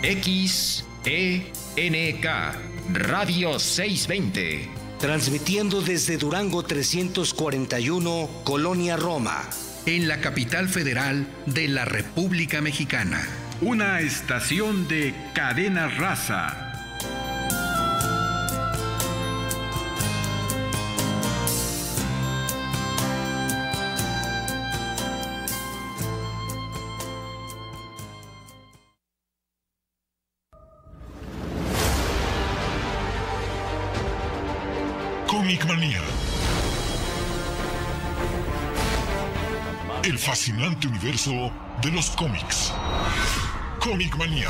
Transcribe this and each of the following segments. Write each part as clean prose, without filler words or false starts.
XENK Radio 620. Transmitiendo desde Durango 341, Colonia Roma. En la capital federal de la República Mexicana. Una estación de Cadena Raza. Comic Manía. El fascinante universo de los cómics. Comic Manía.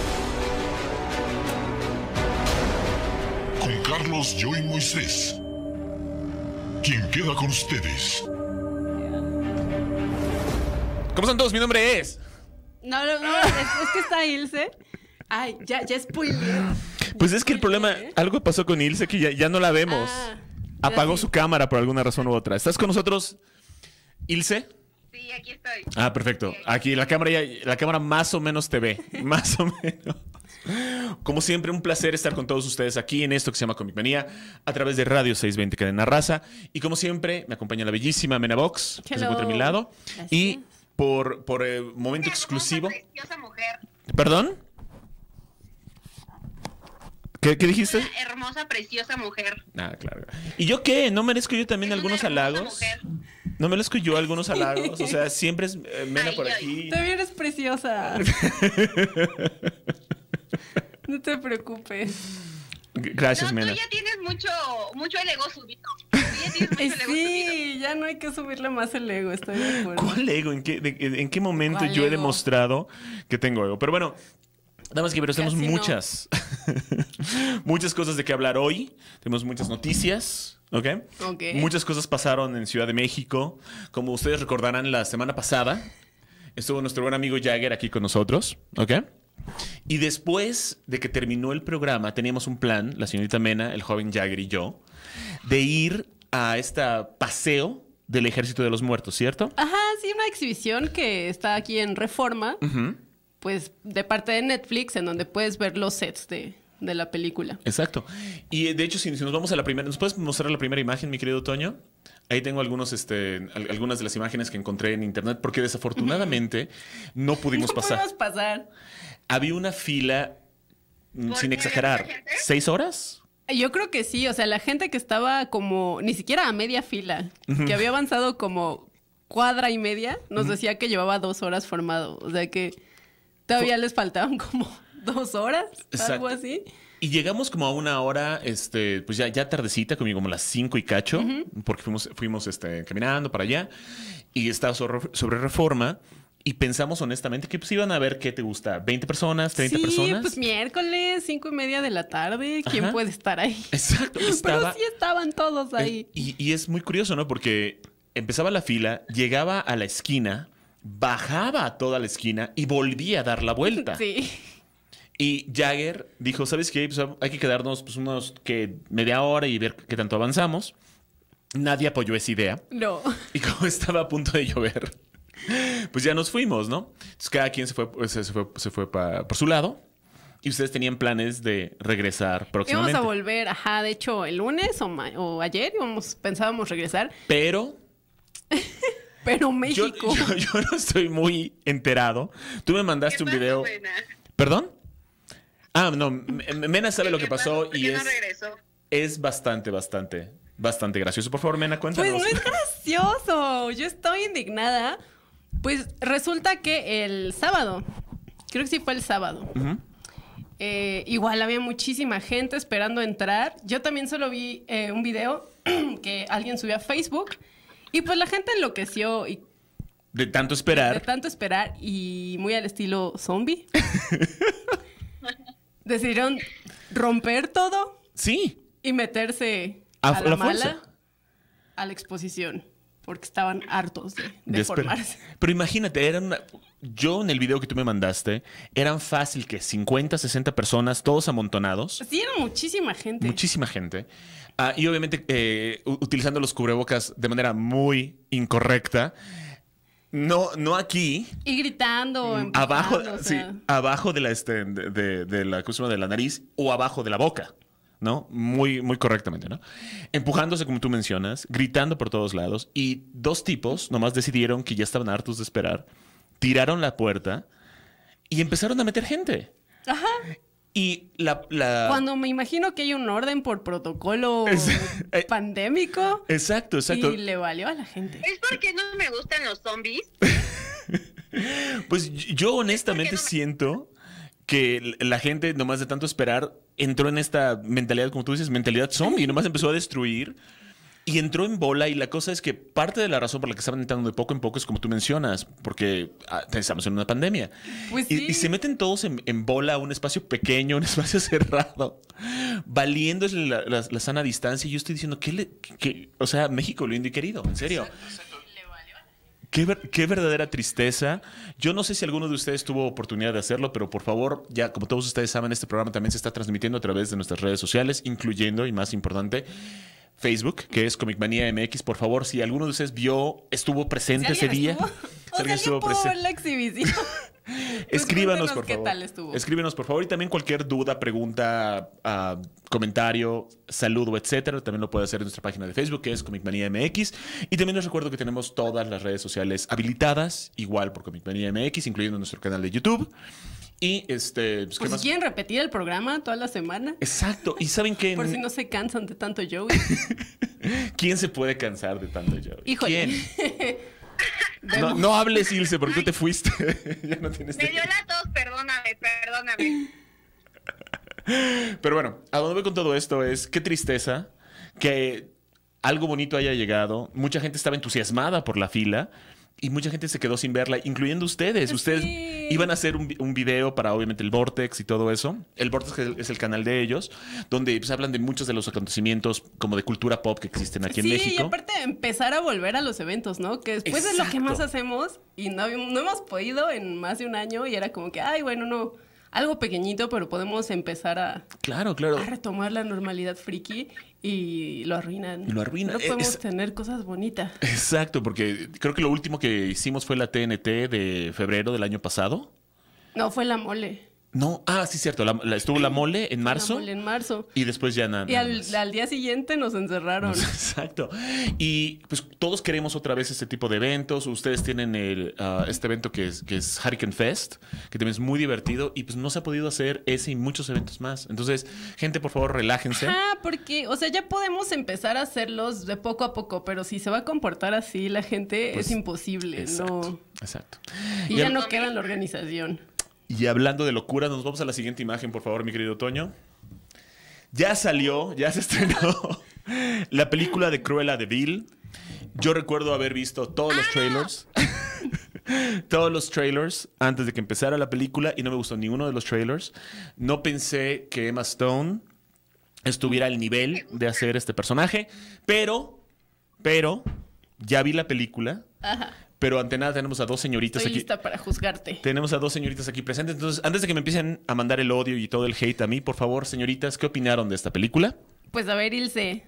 Con Carlos Joy Moisés. Quien queda con ustedes. ¿Cómo están todos? Mi nombre es... No, es que está Ilse. Ay, ya spoiler. Pues es que el problema, algo pasó con Ilse que ya no la vemos. Apagó su cámara por alguna razón u otra. ¿Estás con nosotros, Ilse? Sí, aquí estoy. Ah, perfecto. Aquí la cámara más o menos te ve. Más o menos. Como siempre, un placer estar con todos ustedes aquí en esto que se llama Comic Manía, a través de Radio 620 Cadena Raza. Y como siempre, me acompaña la bellísima Mena Box, que se encuentra a mi lado. Gracias. Y por momento exclusivo... Preciosa mujer. ¿Perdón? ¿Qué dijiste? Una hermosa, preciosa mujer. Ah, claro. ¿Y yo qué? ¿No merezco yo también algunos halagos? Mujer. ¿No merezco yo algunos halagos? O sea, siempre es Mena por aquí. También eres preciosa. No te preocupes. Gracias, Mena. Tú ya tienes mucho el ego subido. Sí, ya no hay que subirle más el ego, estoy de acuerdo. ¿Cuál ego? ¿En qué momento yo he demostrado que tengo ego? Pero bueno... Damas y caballeros, tenemos muchas cosas de qué hablar hoy. Tenemos muchas noticias, ¿ok? Muchas cosas pasaron en Ciudad de México. Como ustedes recordarán, la semana pasada estuvo nuestro buen amigo Jagger aquí con nosotros, ¿ok? Y después de que terminó el programa, teníamos un plan, la señorita Mena, el joven Jagger y yo, de ir a este paseo del Ejército de los Muertos, ¿cierto? Ajá, sí, una exhibición que está aquí en Reforma. Pues de parte de Netflix, en donde puedes ver los sets de la película. Exacto. Y de hecho, si nos vamos a la primera... ¿Nos puedes mostrar la primera imagen, mi querido Toño? Ahí tengo algunas de las imágenes que encontré en internet, porque desafortunadamente no pudimos pasar. No pudimos pasar. Había una fila, sin exagerar, 6 horas. Yo creo que sí. O sea, la gente que estaba como... Ni siquiera a media fila. Que había avanzado como cuadra y media. Nos decía que llevaba 2 horas formado. O sea que... Todavía les faltaban como 2 horas, algo así. Y llegamos como a una hora, pues ya tardecita, como las 5 y cacho, porque fuimos caminando para allá y estaba sobre Reforma y pensamos honestamente que pues iban a ver, ¿qué te gusta? ¿20 personas? ¿30 personas? Sí, pues miércoles, 5:30 de la tarde. ¿Quién puede estar ahí? Exacto. Pero sí estaban todos ahí. Y es muy curioso, ¿no? Porque empezaba la fila, llegaba a la esquina, bajaba a toda la esquina y volvía a dar la vuelta. Sí. Y Jagger dijo, ¿sabes qué? Pues hay que quedarnos media hora y ver qué tanto avanzamos. Nadie apoyó esa idea. No. Y como estaba a punto de llover, pues ya nos fuimos, ¿no? Entonces cada quien se fue por su lado. Y ustedes tenían planes de regresar próximamente. Íbamos a volver, de hecho, el lunes o ayer pensábamos regresar. Pero México. Yo no estoy muy enterado. Tú me mandaste un video. Mena? ¿Perdón? No. Mena sabe lo que pasó y no regresó? Es bastante gracioso. Por favor, Mena, cuéntanos. Pues no es gracioso. Yo estoy indignada. Pues resulta que el sábado, creo que sí fue el sábado, igual había muchísima gente esperando entrar. Yo también solo vi un video que alguien subió a Facebook. Y pues la gente enloqueció y... De tanto esperar. Y muy al estilo zombie. Decidieron romper todo. Sí. Y meterse a la fuerza. mala a la exposición. Porque estaban hartos de formarse. Pero imagínate, yo en el video que tú me mandaste, eran fácil que 50, 60 personas, todos amontonados. Sí, era muchísima gente. Muchísima gente. Y obviamente utilizando los cubrebocas de manera muy incorrecta. No aquí. Y gritando, Abajo, empujando, o sea. sí, abajo de la, ¿cómo se llama? De la nariz o abajo de la boca, ¿no? Muy, muy correctamente, ¿no? Empujándose, como tú mencionas, gritando por todos lados. Y dos tipos nomás decidieron que ya estaban hartos de esperar, tiraron la puerta y empezaron a meter gente. Ajá. Y Cuando me imagino que hay un orden por protocolo pandémico. Exacto. Y le valió a la gente. ¿Es porque no me gustan los zombies? Pues yo honestamente siento que la gente, nomás de tanto esperar, entró en esta mentalidad, como tú dices, mentalidad zombie, y nomás empezó a destruir. Y entró en bola, y la cosa es que parte de la razón por la que estaban entrando de poco en poco es como tú mencionas, porque estamos en una pandemia. Pues sí. Y se meten todos en bola a un espacio pequeño, un espacio cerrado, valiendo la sana distancia. Y yo estoy diciendo, o sea, México lindo y querido, en serio. Qué verdadera tristeza. Yo no sé si alguno de ustedes tuvo oportunidad de hacerlo, pero por favor, ya como todos ustedes saben, este programa también se está transmitiendo a través de nuestras redes sociales, incluyendo, y más importante, Facebook, que es Comic Manía MX. Por favor, si alguno de ustedes estuvo presente ese día. Si alguien estuvo presente la exhibición. Escríbanos, por qué favor. Tal estuvo. Escríbenos, por favor. Y también cualquier duda, pregunta, comentario, saludo, etcétera, también lo puede hacer en nuestra página de Facebook, que es Comic Manía MX. Y también les recuerdo que tenemos todas las redes sociales habilitadas, igual por Comic Manía MX, incluyendo nuestro canal de YouTube. Y pues, ¿qué si más? quieren repetir el programa toda la semana. Exacto. Y ¿saben qué? Por si no se cansan de tanto Joey. ¿Quién se puede cansar de tanto Joey? Híjole. ¿Quién? No hables, Ilse, porque tú te fuiste. Ya no tienes Me dio la tos, perdóname. Pero bueno, a dónde voy con todo esto es qué tristeza que algo bonito haya llegado. Mucha gente estaba entusiasmada por la fila y mucha gente se quedó sin verla, incluyendo ustedes. Sí. Ustedes iban a hacer un video para, obviamente, el Vortex y todo eso. El Vortex es el canal de ellos, donde pues, hablan de muchos de los acontecimientos como de cultura pop que existen aquí en México. Sí, y aparte empezar a volver a los eventos, ¿no? Que después es lo que más hacemos y no hemos podido en más de un año y era como que, ay, bueno, no, algo pequeñito, pero podemos empezar a retomar la normalidad friki y lo arruinan. No podemos tener cosas bonitas. Exacto, porque creo que lo último que hicimos fue la TNT de febrero del año pasado. No, fue la mole. No, sí, cierto. Estuvo la mole en marzo. La mole en marzo. Y después ya nada. Y al día siguiente nos encerraron. Exacto. Y pues todos queremos otra vez este tipo de eventos. Ustedes tienen este evento que es Hurricane Fest, que también es muy divertido. Y pues no se ha podido hacer ese y muchos eventos más. Entonces, gente, por favor, relájense. Porque, o sea, ya podemos empezar a hacerlos de poco a poco, pero si se va a comportar así la gente, pues, es imposible. Exacto. Y ya no queda en la organización. Y hablando de locura, nos vamos a la siguiente imagen, por favor, mi querido Toño. Ya salió, ya se estrenó la película de Cruella de Vil. Yo recuerdo haber visto todos los trailers. Todos los trailers antes de que empezara la película y no me gustó ninguno de los trailers. No pensé que Emma Stone estuviera al nivel de hacer este personaje, pero ya vi la película. Ajá. Pero ante nada tenemos a dos señoritas Estoy aquí. lista para juzgarte. Tenemos a dos señoritas aquí presentes. Entonces, antes de que me empiecen a mandar el odio y todo el hate a mí, por favor, señoritas, ¿qué opinaron de esta película? Pues a ver, Ilse.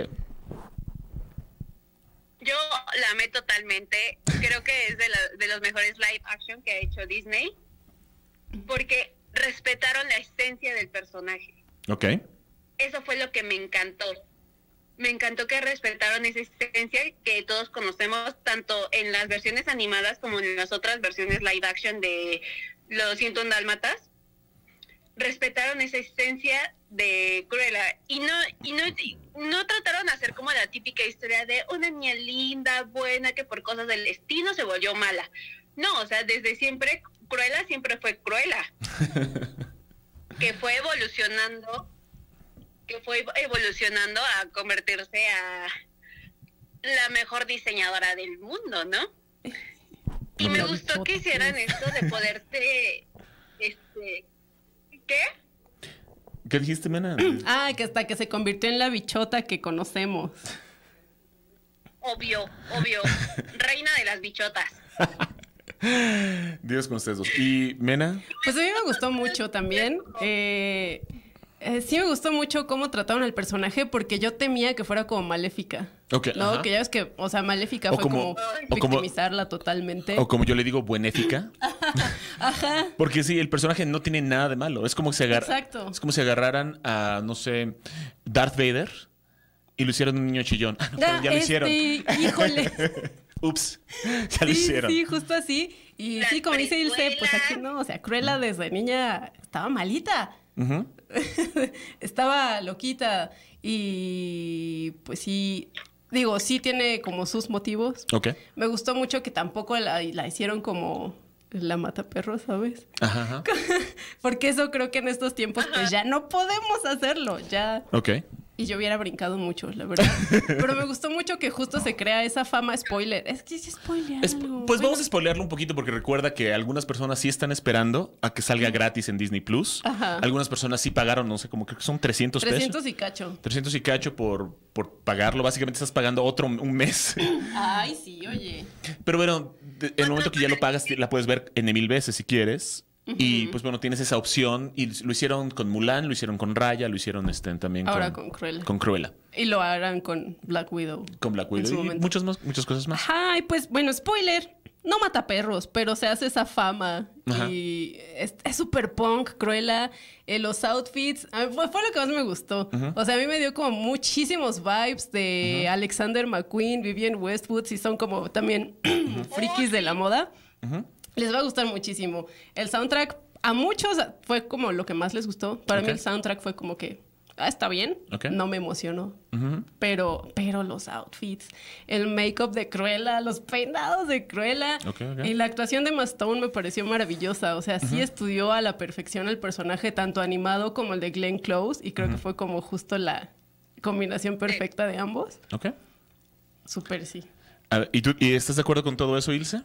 Yo la amé totalmente. Creo que es de los mejores live action que ha hecho Disney. Porque respetaron la esencia del personaje. Ok. Eso fue lo que me encantó. Me encantó que respetaron esa esencia que todos conocemos, tanto en las versiones animadas como en las otras versiones live action de Los 101 Dálmatas. Respetaron esa esencia de Cruella y no trataron de hacer como la típica historia de una niña linda, buena, que por cosas del destino se volvió mala. No, o sea, desde siempre, Cruella siempre fue Cruella. que fue evolucionando a convertirse a la mejor diseñadora del mundo, ¿no? Y me gustó que hicieran esto de poderte, ¿qué? ¿Qué dijiste, Mena? Que hasta que se convirtió en la bichota que conocemos. Obvio. Reina de las bichotas. Dios con ustedes dos. ¿Y Mena? Pues a mí me gustó mucho también. Sí me gustó mucho cómo trataron al personaje porque yo temía que fuera como maléfica. Okay, ¿no? Que ya ves que, o sea, maléfica fue como victimizarla totalmente. O como yo le digo, buenéfica. Ajá. Porque sí, el personaje no tiene nada de malo. Es como si Exacto. Es como si agarraran a, no sé, Darth Vader y lo hicieron un niño chillón. Ah, no, pero ya lo hicieron. Híjole. Ups, ya lo hicieron. Sí, justo así. Y sí, como dice Ilse, pues aquí no, o sea, Cruella desde niña estaba malita. Estaba loquita. Y pues sí, digo, sí tiene como sus motivos. Ok. Me gustó mucho que tampoco la hicieron como la mataperros, ¿sabes? Ajá. Porque eso creo que en estos tiempos pues ya no podemos hacerlo, ya. Ok. Y yo hubiera brincado mucho, la verdad. Pero me gustó mucho que justo se crea esa fama spoiler. Es que sí spoiler. Pues vamos a spoilearlo un poquito porque recuerda que algunas personas sí están esperando a que salga gratis en Disney Plus. Ajá. Algunas personas sí pagaron, no sé, como creo que son 300 pesos. 300 y cacho. 300 y cacho por pagarlo. Básicamente estás pagando un mes. Ay, sí, oye. Pero bueno, en el momento que ya lo pagas, la puedes ver N 1000 veces si quieres. Y pues bueno, tienes esa opción. Y lo hicieron con Mulan, lo hicieron con Raya, lo hicieron también ahora con Cruella. Con Cruella. Y lo harán con Black Widow. Con Black Widow. Y muchas cosas más. Ay, pues bueno, spoiler. No mata perros, pero se hace esa fama. Ajá. Y es súper punk, Cruella. Los outfits, fue lo que más me gustó. O sea, a mí me dio como muchísimos vibes de Alexander McQueen, Vivienne Westwood, si son como también frikis de la moda. Les va a gustar muchísimo. El soundtrack, a muchos fue como lo que más les gustó. Para mí el soundtrack fue como que, está bien. No me emocionó. Pero los outfits, el make-up de Cruella, los peinados de Cruella y la actuación de Emma Stone me pareció maravillosa. O sea, sí estudió a la perfección el personaje, tanto animado como el de Glenn Close. Y creo que fue como justo la combinación perfecta de ambos. Ok. Súper, sí. A ver, ¿y estás de acuerdo con todo eso, Ilse?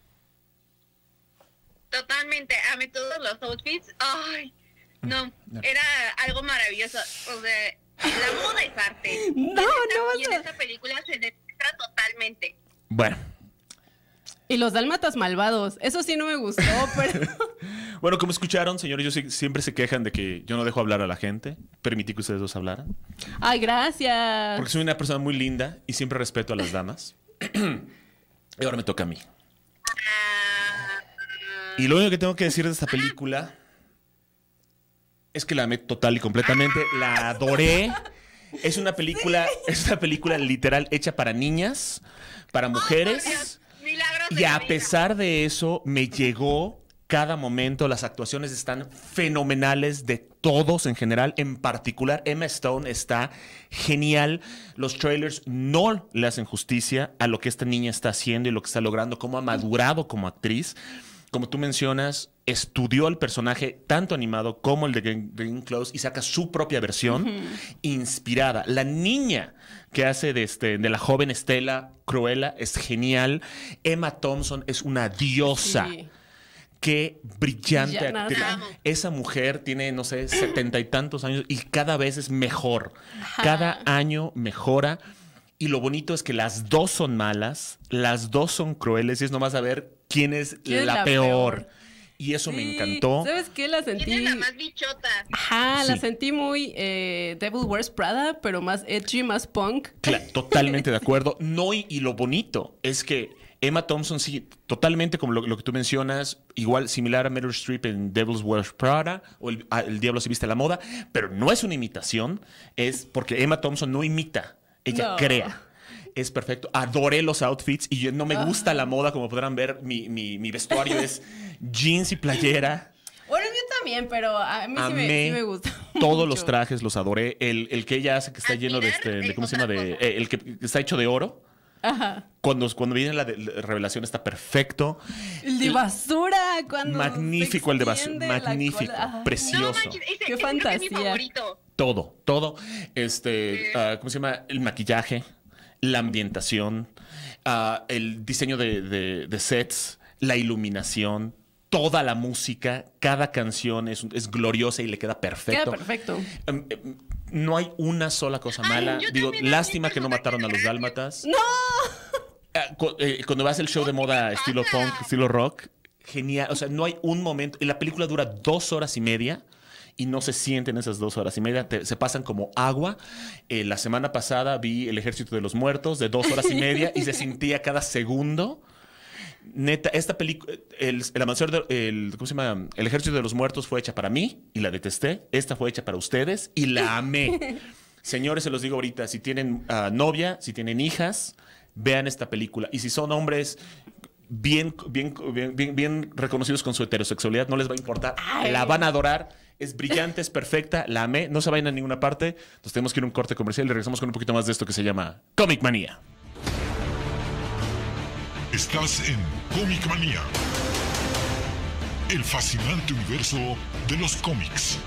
Totalmente, amé todos los outfits. Ay, no, era algo maravilloso. O sea, la moda es arte. Y en esta película se demuestra totalmente. Bueno. Y los dálmatas malvados, eso sí no me gustó, pero... Bueno, como escucharon, señores, siempre se quejan de que yo no dejo hablar a la gente. Permití que ustedes dos hablaran. Ay, gracias. Porque soy una persona muy linda y siempre respeto a las damas. Y ahora me toca a mí. Y lo único que tengo que decir de esta película es que la amé total y completamente. La adoré. Es una película literal hecha para niñas, para mujeres. Y a pesar de eso, me llegó cada momento. Las actuaciones están fenomenales de todos en general. En particular, Emma Stone está genial. Los trailers no le hacen justicia a lo que esta niña está haciendo y lo que está logrando, cómo ha madurado como actriz. Como tú mencionas, estudió el personaje tanto animado como el de Glenn Close y saca su propia versión inspirada. La niña que hace de la joven Estela Cruella es genial. Emma Thompson es una diosa. Sí. Qué brillante actriz. Esa mujer tiene, no sé, 70 y tantos años y cada vez es mejor. Cada año mejora. Y lo bonito es que las dos son malas, las dos son crueles y es nomás a ver quién es la peor. Y eso me encantó. ¿Sabes qué? La sentí... ¿Quién es la más bichota? Ajá, la sentí muy Devil Wears Prada, pero más edgy, más punk. Claro, totalmente de acuerdo. No, y lo bonito es que Emma Thompson, sí, totalmente como lo que tú mencionas, igual similar a Meryl Streep en Devil's Wears Prada o el Diablo se viste a la moda, pero no es una imitación, es porque Emma Thompson no imita. Ella crea. Es perfecto. Adoré los outfits y yo no me gusta la moda. Como podrán ver, mi vestuario es jeans y playera. Bueno, yo también, pero a mí sí me gusta todos mucho. Los trajes los adoré. El que ella hace que está lleno de ¿cómo se llama? El que está hecho de oro. Ajá. Cuando viene la revelación está perfecto. El de basura. Cuando magnífico el de basura. Magnífico. Precioso. No, manches, qué fantasía. Es mi favorito. Todo. ¿Cómo se llama? El maquillaje, la ambientación, el diseño de sets, la iluminación, toda la música, cada canción es gloriosa y le queda perfecto. Queda perfecto. No hay una sola cosa mala. Digo, lástima que no mataron a los dálmatas. ¡No! Cuando vas al show de moda estilo punk, estilo rock, genial. O sea, no hay un momento. Y la película dura 2 horas y media y no se sienten esas 2 horas y media. Se pasan como agua. La semana pasada vi El Ejército de los Muertos de 2 horas y media y se sentía cada segundo. Neta, esta película, ¿cómo se llama? El Ejército de los Muertos fue hecha para mí y la detesté. Esta fue hecha para ustedes y la amé. Señores, se los digo ahorita, si tienen novia, si tienen hijas, vean esta película. Y si son hombres bien reconocidos con su heterosexualidad, no les va a importar. La van a adorar. Es brillante, es perfecta, la amé. No se vayan a ninguna parte. Nos tenemos que ir a un corte comercial y regresamos con un poquito más de esto que se llama Comic Manía. Estás en Comic Manía, el fascinante universo de los cómics.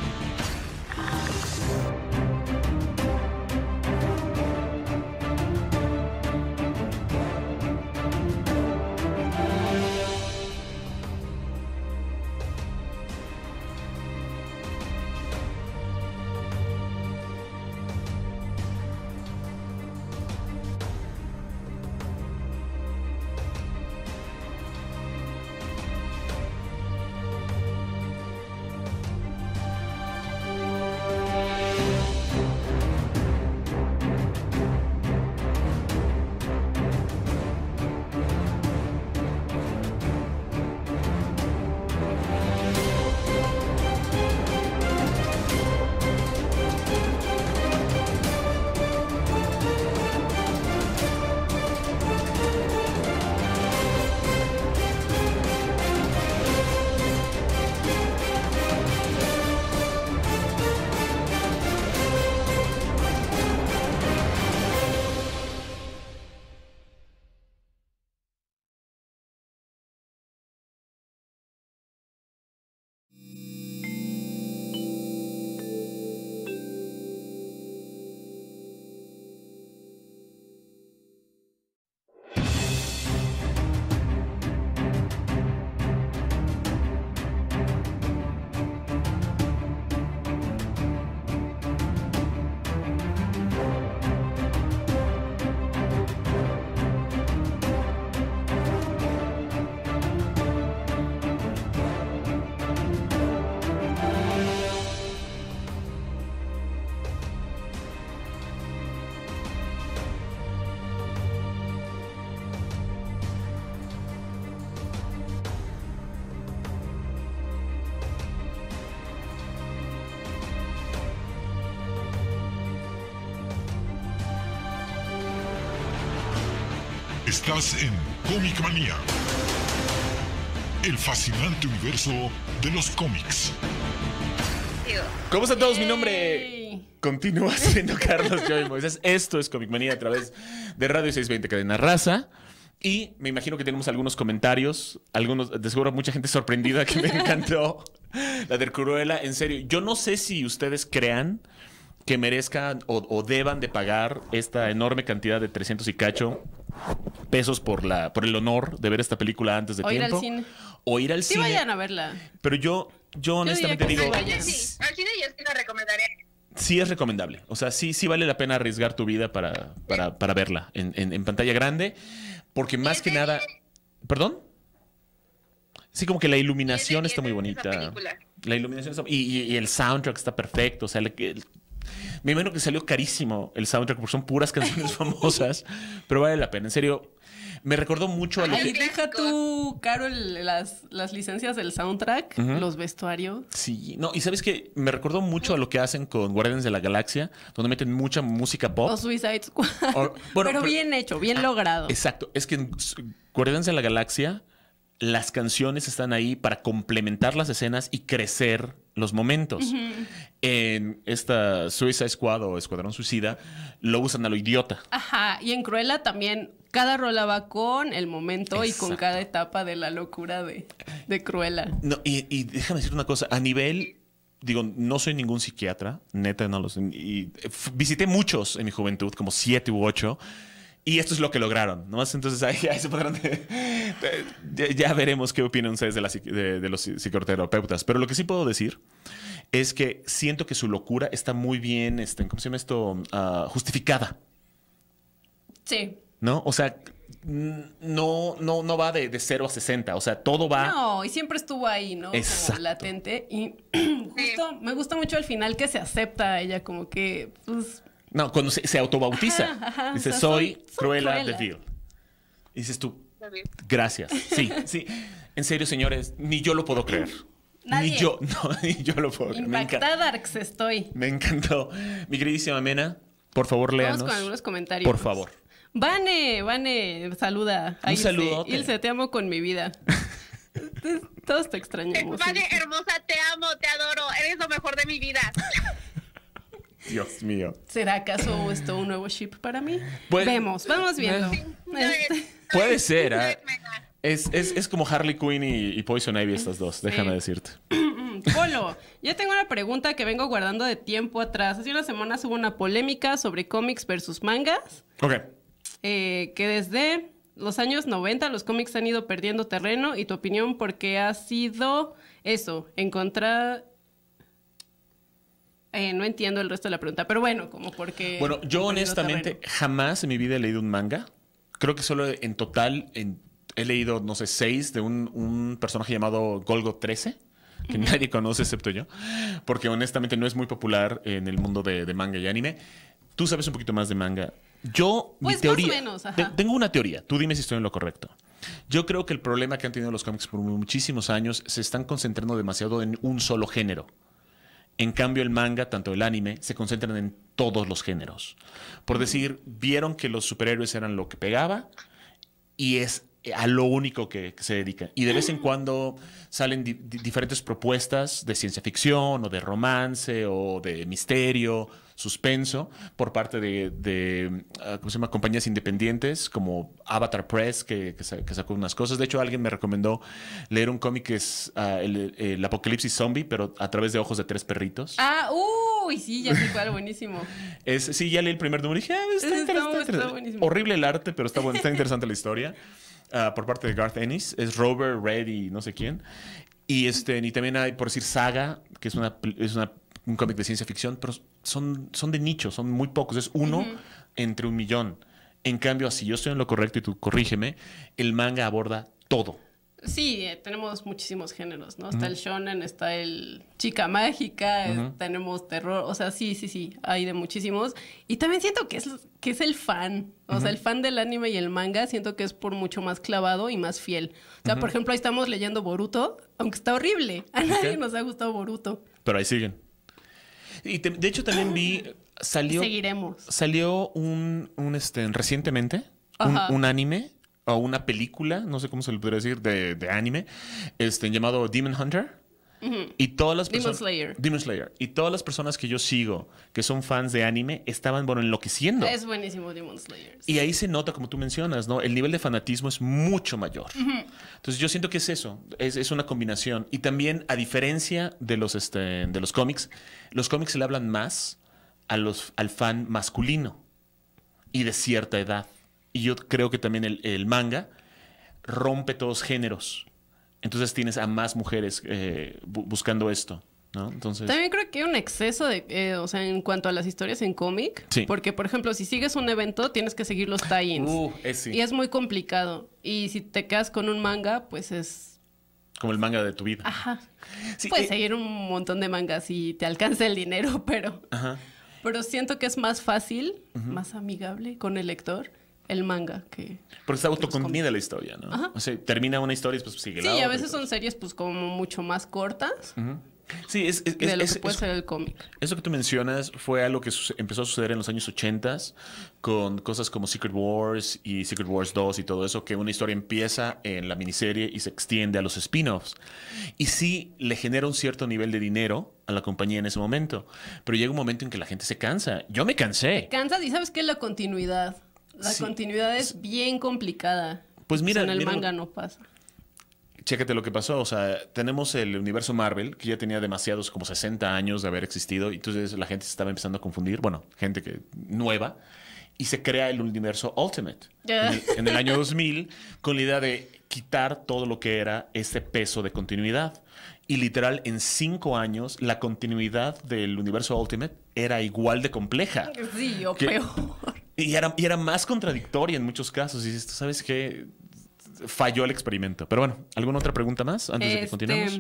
Estás en Comic Manía, el fascinante universo de los cómics. ¿Cómo están todos? Mi nombre continúa siendo Carlos Joy Moisés. Esto es Comic Manía a través de Radio 620 Cadena Raza. Y me imagino que tenemos algunos comentarios. De seguro mucha gente sorprendida que me encantó la de Cruella. En serio, yo no sé si ustedes crean que merezcan o deban de pagar esta enorme cantidad de 300 y cacho pesos por el honor de ver esta película antes de tiempo. O ir al cine. Sí vayan a verla. Pero yo honestamente digo... Sí, al cine yo sí la recomendaría. Sí es recomendable. O sea, sí vale la pena arriesgar tu vida para verla en pantalla grande. Porque más que nada... ¿Perdón? Sí, como que la iluminación está muy bonita. La iluminación está... Y el soundtrack está perfecto. O sea, me imagino que salió carísimo el soundtrack porque son puras canciones famosas. Pero vale la pena. En serio, me recordó mucho a lo que... Deja tú, Caro, las licencias del soundtrack, los vestuarios. Sí, no, y ¿sabes qué? Me recordó mucho a lo que hacen con Guardianes de la Galaxia, donde meten mucha música pop. O Suicide Squad. Pero bien hecho, bien logrado. Exacto. Es que en Guardianes de la Galaxia las canciones están ahí para complementar las escenas y crecer los momentos. En esta Suicide Squad o Escuadrón Suicida lo usan a lo idiota. Ajá, y en Cruella también cada rola va con el momento. Exacto. Y con cada etapa de la locura de Cruella. No, y déjame decir una cosa, a nivel... Digo, no soy ningún psiquiatra, neta no lo sé. Y visité muchos en mi juventud, como 7 u 8. Y esto es lo que lograron, ¿no? Entonces ahí se podrán... ya veremos qué opinan ustedes de los psicoterapeutas. Pero lo que sí puedo decir es que siento que su locura está muy bien, ¿cómo se llama esto? Justificada. Sí. ¿No? O sea, no va de 0 a 60. O sea, todo va... No, y siempre estuvo ahí, ¿no? Exacto. Como latente. Y justo me gusta mucho al final que se acepta ella, como que, pues... No, cuando se autobautiza. Ajá, Dice, o sea, soy Cruella Cruella. de Vil. Y dices tú, gracias. Sí. En serio, señores, ni yo lo puedo creer. Nadie. Ni yo lo puedo creer. Impactada, Darks, estoy. Me encantó. Mi queridísima Mena, por favor, léanos. Vamos con algunos comentarios. Por favor. Vane, saluda. Un saludote. Ilse, te amo con mi vida. Todos te extrañamos. Vale, hermosa, te amo, te adoro. Eres lo mejor de mi vida. Dios mío. ¿Será acaso esto un nuevo ship para mí? Pues- vamos viendo. Puede ser, ¿eh? Es como Harley Quinn y Poison Ivy estas dos, déjame decirte. Polo, yo tengo una pregunta que vengo guardando de tiempo atrás. Hace unas semanas hubo una polémica sobre cómics versus mangas. Ok. Que desde los años 90 los cómics han ido perdiendo terreno. Y tu opinión, ¿por qué ha sido eso? Encontrar... no entiendo el resto de la pregunta, pero bueno, como porque... Bueno, yo honestamente jamás en mi vida he leído un manga. Creo que solo en total he leído, no sé, 6 de un personaje llamado Golgo 13, que nadie conoce excepto yo, porque honestamente no es muy popular en el mundo de manga y anime. Tú sabes un poquito más de manga. Yo, pues mi teoría... más o menos, ajá. Tengo una teoría. Tú dime si estoy en lo correcto. Yo creo que el problema que han tenido los cómics por muchísimos años se están concentrando demasiado en un solo género. En cambio, el manga, tanto el anime, se concentran en todos los géneros. Por decir, vieron que los superhéroes eran lo que pegaba y es a lo único que se dedican. Y de vez en cuando salen diferentes propuestas de ciencia ficción o de romance o de misterio, suspenso, por parte de ¿cómo se llama? Compañías independientes como Avatar Press, que sacó unas cosas. De hecho, alguien me recomendó leer un cómic que es el Apocalipsis Zombie, pero a través de ojos de 3 perritos. Uy, sí, ya sé cuál, buenísimo. Sí, ya leí el primer número y dije, está interesante. Está buenísimo. Horrible el arte, pero está interesante la historia. Por parte de Garth Ennis. Es Robert, Red y no sé quién. Y también hay, por decir, Saga, que es un cómic de ciencia ficción, pero son de nicho, son muy pocos. Es uno entre 1 millón. En cambio, si yo estoy en lo correcto y tú corrígeme, el manga aborda todo. Sí, tenemos muchísimos géneros, ¿no? Está el shonen, está el chica mágica, tenemos terror, o sea, sí, hay de muchísimos. Y también siento que es el fan, o sea, el fan del anime y el manga, siento que es por mucho más clavado y más fiel. O sea, por ejemplo, ahí estamos leyendo Boruto, aunque está horrible, a nadie nos ha gustado Boruto. Pero ahí siguen. Y de hecho también Seguiremos. Salió recientemente un anime o una película, no sé cómo se le podría decir, de anime, llamado Demon Hunter. Y todas las personas... Demon Slayer. Y todas las personas que yo sigo, que son fans de anime, estaban, enloqueciendo. Es buenísimo Demon Slayer. Y ahí se nota, como tú mencionas, ¿no? El nivel de fanatismo es mucho mayor. Entonces yo siento que es eso, es una combinación. Y también, a diferencia de los cómics, los cómics se le hablan más al fan masculino y de cierta edad. Y yo creo que también el manga rompe todos géneros. Entonces tienes a más mujeres buscando esto, ¿no? Entonces... También creo que hay un exceso o sea, en cuanto a las historias en cómic. Sí. Porque, por ejemplo, si sigues un evento, tienes que seguir los tie-ins. Sí. Y es muy complicado. Y si te quedas con un manga, pues es... Como el manga de tu vida. Ajá. Sí, puedes seguir un montón de mangas si te alcanza el dinero, pero... Ajá. Pero siento que es más fácil, más amigable con el lector, el manga que... Porque está autocontenida la historia, ¿no? Ajá. O sea, termina una historia y pues sigue la otra. Sí, a veces son series pues como mucho más cortas sí, de lo que puede ser el cómic. Eso que tú mencionas fue algo que empezó a suceder en los años 80 con cosas como Secret Wars y Secret Wars 2 y todo eso, que una historia empieza en la miniserie y se extiende a los spin-offs. Y sí le genera un cierto nivel de dinero a la compañía en ese momento, pero llega un momento en que la gente se cansa. Yo me cansé. Cansas y ¿sabes qué es la continuidad? La continuidad es bien complicada. Pues mira, en el manga no pasa. Chécate lo que pasó. O sea, tenemos el universo Marvel, que ya tenía demasiados, como 60 años de haber existido. Y entonces la gente se estaba empezando a confundir. Bueno, gente nueva. Y se crea el universo Ultimate en el año 2000 con la idea de quitar todo lo que era este peso de continuidad. Y literal, en 5 años, la continuidad del universo Ultimate era igual de compleja. Sí, o peor. Y era más contradictoria en muchos casos. Y dices, ¿sabes qué? Falló el experimento. Pero bueno, ¿alguna otra pregunta más antes de que continuemos?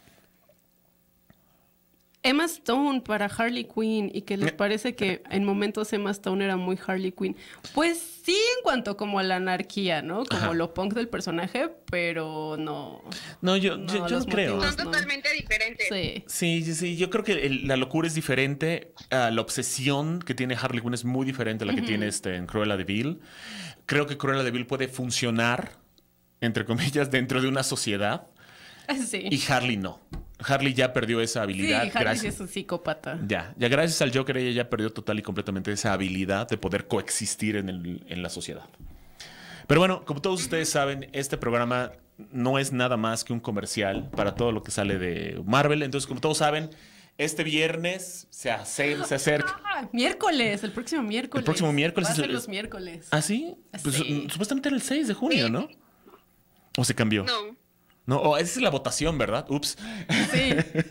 Emma Stone para Harley Quinn y que les parece que en momentos Emma Stone era muy Harley Quinn. Pues sí, en cuanto como a la anarquía, ¿no? Como lo punk del personaje, pero no. No, yo no creo. Son totalmente diferentes. Sí. Yo creo que la locura es diferente. La obsesión que tiene Harley Quinn es muy diferente a la que tiene en Cruella de Vil. Creo que Cruella de Vil puede funcionar, entre comillas, dentro de una sociedad. Sí. Y Harley no. Harley ya perdió esa habilidad. Sí, Harley es un psicópata. Ya gracias al Joker ella ya perdió total y completamente esa habilidad de poder coexistir en la sociedad. Pero bueno, como todos ustedes saben, este programa no es nada más que un comercial para todo lo que sale de Marvel. Entonces, como todos saben, este viernes se acerca. Miércoles, el próximo miércoles. El próximo miércoles. Va a ser los miércoles. ¿Ah, sí? Pues supuestamente era el 6 de junio, ¿no? ¿O se cambió? No, esa es la votación, ¿verdad? Ups. Sí.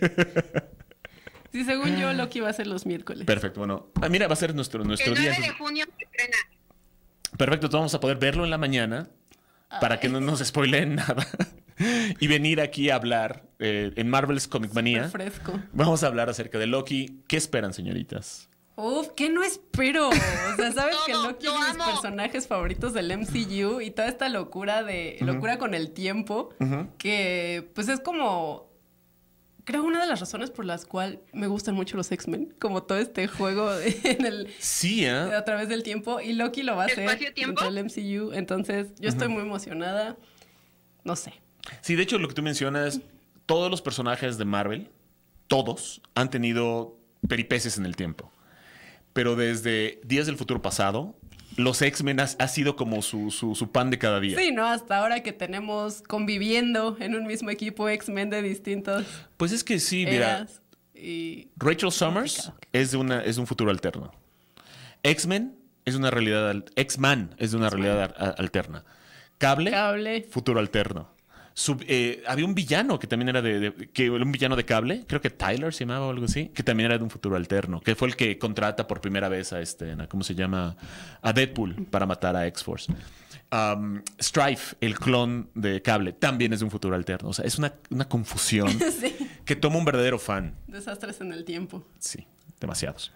Sí, según yo, Loki va a ser los miércoles. Perfecto, bueno. Mira, va a ser nuestro día. El 9 de junio se estrena. Perfecto, entonces vamos a poder verlo en la mañana para que no nos spoileen nada. Y venir aquí a hablar en Marvel's Comic Manía. Fresco. Vamos a hablar acerca de Loki. ¿Qué esperan, señoritas? ¿Qué no espero? O sea, ¿sabes que Loki es de mis amo. personajes favoritos del MCU? Y toda esta locura con el tiempo, que pues es como... Creo una de las razones por las cuales me gustan mucho los X-Men, como todo este juego a través del tiempo, y Loki lo va a hacer dentro del MCU, entonces yo estoy muy emocionada, no sé. Sí, de hecho lo que tú mencionas, todos los personajes de Marvel, todos han tenido peripecias en el tiempo, pero desde Días del Futuro Pasado, los X-Men ha sido como su pan de cada día. Sí, ¿no? Hasta ahora que tenemos conviviendo en un mismo equipo X-Men de distintos. Pues es que sí, mira. Rachel Summers es de un futuro alterno. X-Men es una realidad. X-Man es de una realidad alterna. Cable. Futuro alterno. Había un villano que también era un villano de Cable, creo que Tyler se llamaba o algo así, que también era de un futuro alterno, que fue el que contrata por primera vez ¿cómo se llama? A Deadpool para matar a X-Force. Strife, el clon de Cable, también es de un futuro alterno. O sea, es una confusión que toma un verdadero fan. Desastres en el tiempo. Sí, demasiados.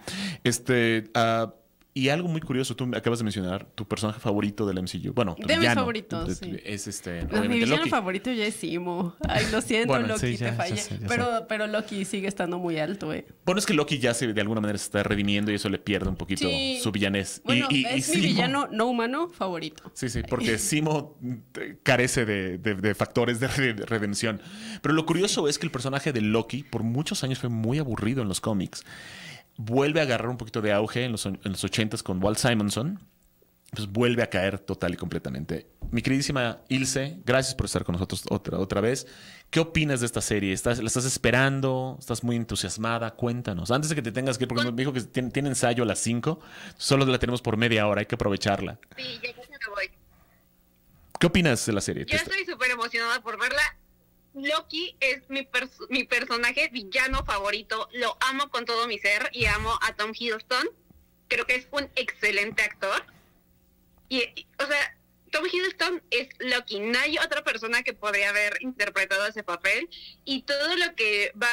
Y algo muy curioso, tú acabas de mencionar tu personaje favorito del MCU. Bueno, de mis favoritos, sí. Es mi villano favorito ya es Simo. Ay, lo siento, bueno, Loki, te fallé. Pero Loki sigue estando muy alto, Bueno, es que Loki ya de alguna manera se está redimiendo y eso le pierde un poquito su villanés. Bueno, es mi villano no humano favorito. Sí, porque Simo carece de factores de redención. Pero lo curioso es que el personaje de Loki por muchos años fue muy aburrido en los cómics. Vuelve a agarrar un poquito de auge en los 80s con Walt Simonson. Pues vuelve a caer total y completamente. Mi queridísima Ilse, gracias por estar con nosotros otra vez. ¿Qué opinas de esta serie? ¿La estás esperando? ¿Estás muy entusiasmada? Cuéntanos. Antes de que te tengas que ir, porque me dijo que tiene ensayo a las 5. Solo la tenemos por media hora, hay que aprovecharla. Sí, ya casi me voy. ¿Qué opinas de la serie? Yo estoy súper emocionada por verla. Loki es mi personaje villano favorito. Lo amo con todo mi ser y amo a Tom Hiddleston. Creo que es un excelente actor. O sea, Tom Hiddleston es Loki. No hay otra persona que podría haber interpretado ese papel. Y todo lo que va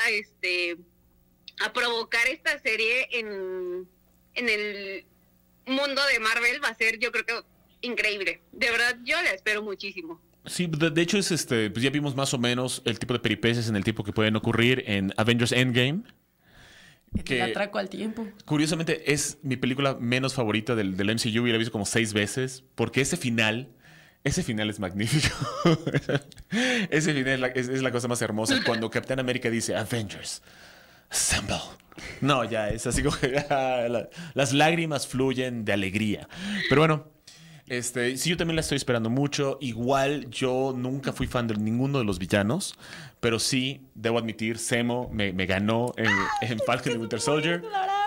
a provocar esta serie en el mundo de Marvel va a ser, yo creo que, increíble. De verdad, yo la espero muchísimo. Sí, de hecho pues ya vimos más o menos el tipo de peripecias en el tipo que pueden ocurrir en Avengers Endgame. Que atraco al tiempo. Curiosamente es mi película menos favorita del MCU y la he visto como 6 veces porque ese final es magnífico. Ese final es la cosa más hermosa cuando Capitán América dice Avengers Assemble. No, ya es así como que las lágrimas fluyen de alegría. Pero bueno, sí, yo también la estoy esperando mucho. Igual yo nunca fui fan de ninguno de los villanos, pero sí, debo admitir, Zemo me ganó en Falcon y Winter Soldier.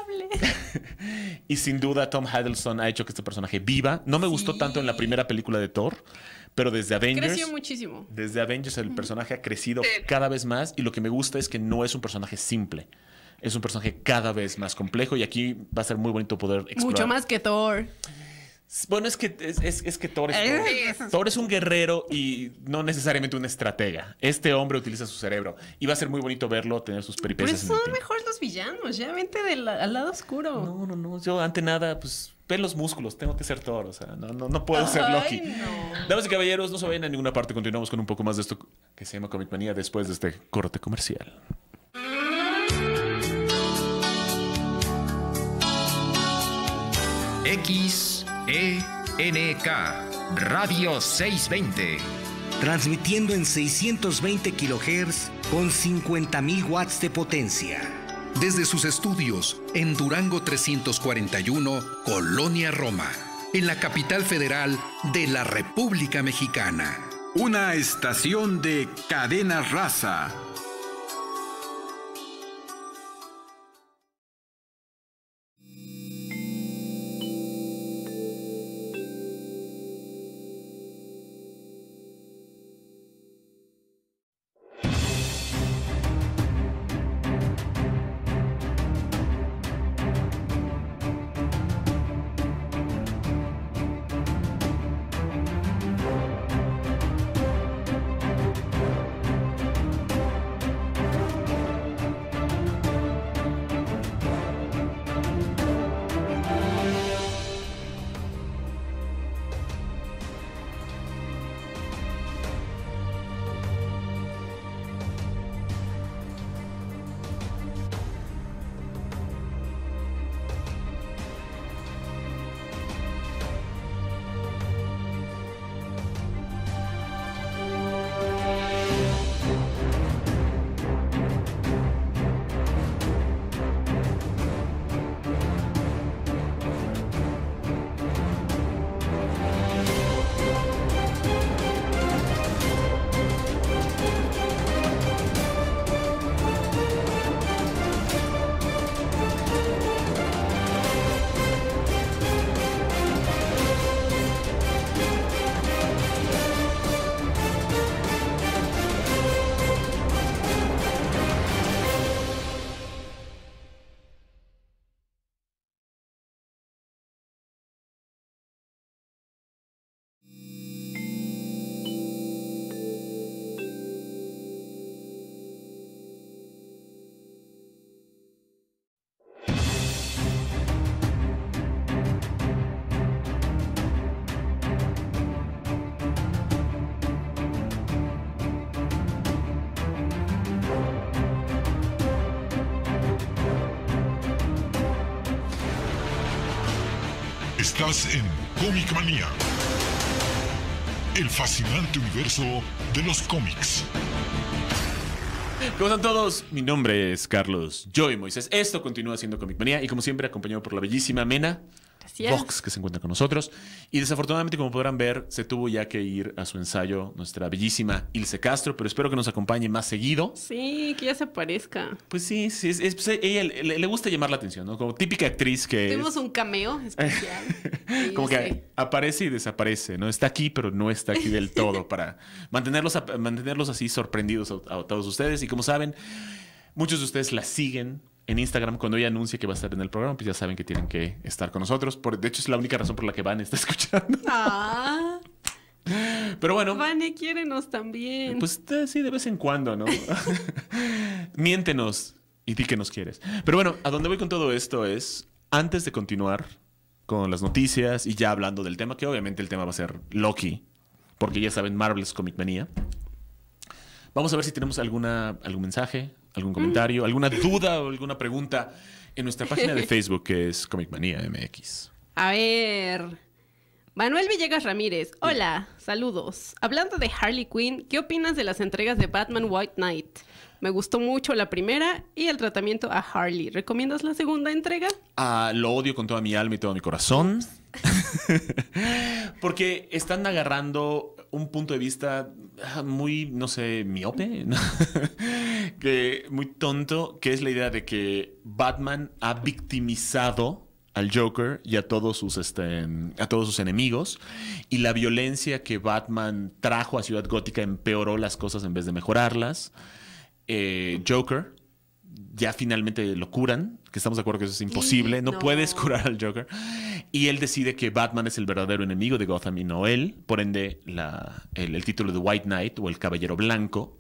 Y sin duda Tom Hiddleston ha hecho que este personaje viva. No me gustó tanto en la primera película de Thor, pero desde Avengers... Creció muchísimo. Desde Avengers el personaje ha crecido cada vez más y lo que me gusta es que no es un personaje simple. es un personaje cada vez más complejo y aquí va a ser muy bonito poder explorar. Mucho más que Thor. Bueno, es que Thor Thor es un guerrero y no necesariamente un estratega. Este hombre utiliza su cerebro y va a ser muy bonito verlo tener sus peripecias. Pero son mejor los villanos, ya vente al lado oscuro. No, yo ante nada, pues ven los músculos, tengo que ser Thor, o sea, no puedo ser Loki. No. Damas y caballeros, no se vayan a ninguna parte, continuamos con un poco más de esto que se llama Comic Manía después de este corte comercial. XENK Radio 620. Transmitiendo en 620 kHz con 50.000 watts de potencia. Desde sus estudios en Durango 341, Colonia Roma, en la capital federal de la República Mexicana. Una estación de Cadena Raza. Estás en Comic Manía, el fascinante universo de los cómics. ¿Cómo están todos? Mi nombre es Carlos Joy Moisés. Esto continúa siendo Comic Manía y como siempre acompañado por la bellísima Mena Vox, que se encuentra con nosotros. Y desafortunadamente, como podrán ver, se tuvo ya que ir a su ensayo nuestra bellísima Ilse Castro, pero espero que nos acompañe más seguido. Sí, que ya se aparezca. Pues sí, pues ella le gusta llamar la atención, ¿no? Como típica actriz que Tuvimos un cameo especial. Como que aparece y desaparece, ¿no? Está aquí, pero no está aquí del todo para mantenerlos así sorprendidos a todos ustedes. Y como saben, muchos de ustedes la siguen en Instagram. Cuando ella anuncia que va a estar en el programa, pues ya saben que tienen que estar con nosotros. De hecho, es la única razón por la que Van está escuchando. Ah. Pero bueno. Vane, quiérenos también. Pues sí, de vez en cuando, ¿no? Miéntenos y di que nos quieres. Pero bueno, a donde voy con todo esto es, antes de continuar con las noticias y ya hablando del tema, que obviamente el tema va a ser Loki, porque ya saben, Marvel's Comic Manía. Vamos a ver si tenemos algún mensaje, algún comentario, alguna duda o alguna pregunta en nuestra página de Facebook, que es Comic Manía MX. A ver. Manuel Villegas Ramírez. Hola, saludos. Hablando de Harley Quinn, ¿qué opinas de las entregas de Batman White Knight? Me gustó mucho la primera y el tratamiento a Harley. ¿Recomiendas la segunda entrega? Lo odio con toda mi alma y todo mi corazón. Porque están agarrando un punto de vista muy, no sé, miope, ¿no? Que muy tonto, que es la idea de que Batman ha victimizado al Joker y a todos sus enemigos, y la violencia que Batman trajo a Ciudad Gótica empeoró las cosas en vez de mejorarlas. Joker ya finalmente lo curan, que estamos de acuerdo que eso es imposible, no puedes curar al Joker, y él decide que Batman es el verdadero enemigo de Gotham y no él, por ende el título de White Knight o el Caballero Blanco,